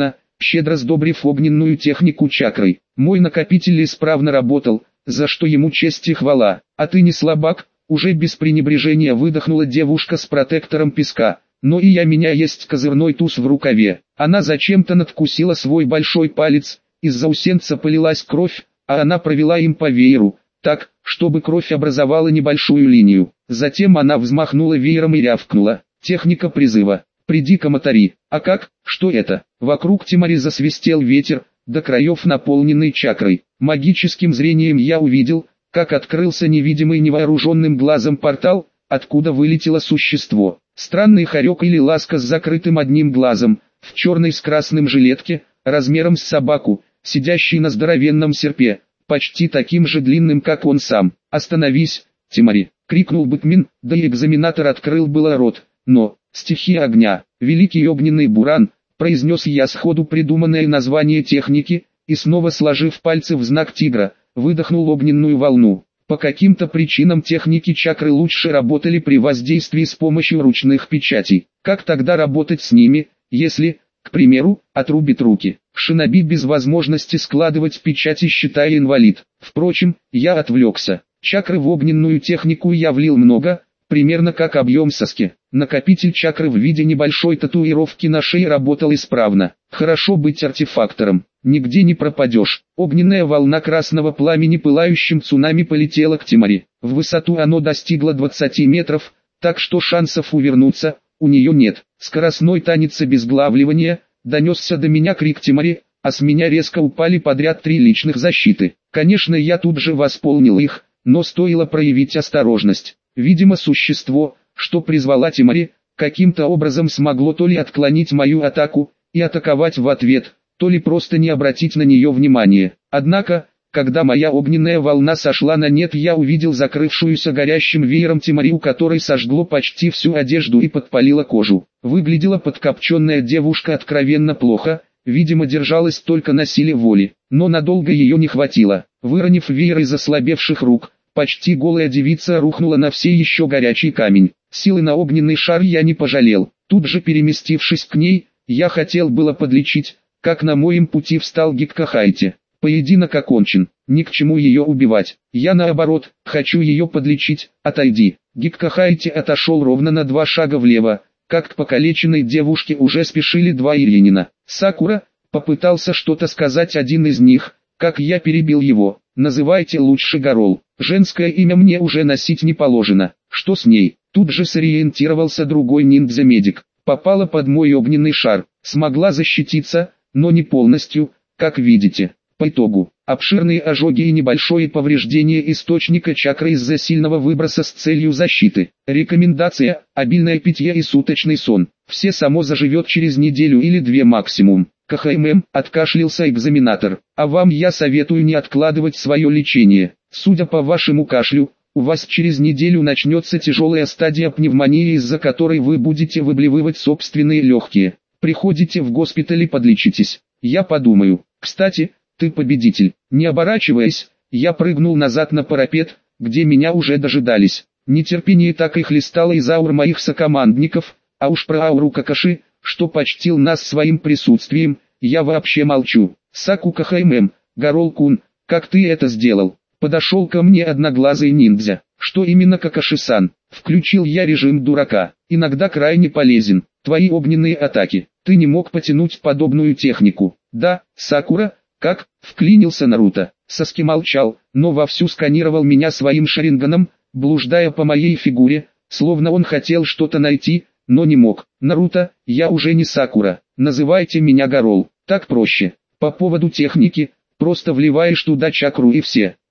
S1: щедро сдобрив огненную технику чакрой. Мой накопитель исправно работал, за что ему честь и хвала. А ты не слабак, уже без пренебрежения выдохнула девушка с протектором песка. Но и я меня есть козырной туз в рукаве. Она зачем-то надкусила свой большой палец, из заусенца полилась кровь, а она провела им по вееру, так, чтобы кровь образовала небольшую линию. Затем она взмахнула веером и рявкнула: «Техника призыва! Приди-ка, мотори!» А как? Что это? Вокруг Тимари засвистел ветер, до краев наполненный чакрой. Магическим зрением я увидел, как открылся невидимый невооруженным глазом портал, откуда вылетело существо. Странный хорек или ласка с закрытым одним глазом, в черной с красным жилетке, размером с собаку, сидящий на здоровенном серпе, почти таким же длинным, как он сам. «Остановись, Тимари!» — крикнул Бэтмен, да и экзаменатор открыл было рот, но... «Стихия огня, великий огненный буран», — произнес я сходу придуманное название техники, и снова сложив пальцы в знак тигра, выдохнул огненную волну. По каким-то причинам техники чакры лучше работали при воздействии с помощью ручных печатей. Как тогда работать с ними, если, к примеру, отрубит руки? Шиноби без возможности складывать печати, считая инвалид. Впрочем, я отвлекся. Чакры в огненную технику я влил много, примерно как объем соски. Накопитель чакры в виде небольшой татуировки на шее работал исправно. Хорошо быть артефактором, нигде не пропадешь. Огненная волна красного пламени пылающим цунами полетела к Тимари. В высоту оно достигло 20 метров, так что шансов увернуться у нее нет. Скоростной танец обезглавливания, донесся до меня крик Тимари, а с меня резко упали подряд 3 личных защиты. Конечно, я тут же восполнил их, но стоило проявить осторожность. Видимо, существо, что призвала Тимари, каким-то образом смогло то ли отклонить мою атаку и атаковать в ответ, то ли просто не обратить на нее внимания. Однако, когда моя огненная волна сошла на нет, я увидел закрывшуюся горящим веером Тимари, у которой сожгло почти всю одежду и подпалило кожу. Выглядела подкопченная девушка откровенно плохо, видимо, держалась только на силе воли, но надолго ее не хватило. Выронив веер из ослабевших рук, почти голая девица рухнула на все еще горячий камень. Силы на огненный шар я не пожалел. Тут же переместившись к ней, я хотел было подлечить, как на моем пути встал Гиккахайте. Поединок окончен, ни к чему ее убивать. Я наоборот, хочу ее подлечить, отойди. Гиккахайте отошел ровно на 2 шага влево, как к покалеченной девушке уже спешили 2 иринина. «Сакура», попытался что-то сказать один из них, как я перебил его. «Называйте лучше Гарол. Женское имя мне уже носить не положено». «Что с ней?» Тут же сориентировался другой ниндзя-медик. «Попала под мой огненный шар. Смогла защититься, но не полностью, как видите. По итогу, обширные ожоги и небольшое повреждение источника чакры из-за сильного выброса с целью защиты. Рекомендация: обильное питье и суточный сон. Все само заживет через неделю или 2 максимум». «КХММ», откашлялся экзаменатор. «А вам я советую не откладывать свое лечение. Судя по вашему кашлю, у вас через неделю начнется тяжелая стадия пневмонии, из-за которой вы будете выблевывать собственные легкие. Приходите в госпиталь и подлечитесь. Я подумаю. Кстати, ты победитель». Не оборачиваясь, я прыгнул назад на парапет, где меня уже дожидались. Нетерпение так и хлестало из аур моих сокомандников, а уж про ауру Какаши, что почтил нас своим присутствием, я вообще молчу. «Саку КХММ, Гарол-кун, как ты это сделал?» Подошел ко мне одноглазый ниндзя. «Что именно, Какаши-сан?» Включил я режим дурака. «Иногда крайне полезен. Твои огненные атаки. Ты не мог потянуть подобную технику?» «Да, Сакура, как?» Вклинился Наруто. Саски молчал, но вовсю сканировал меня своим шаринганом, блуждая по моей фигуре, словно он хотел что-то найти, но не мог. «Наруто, я уже не Сакура. Называйте меня Гарол. Так проще. По поводу техники, просто вливаешь туда чакру и все.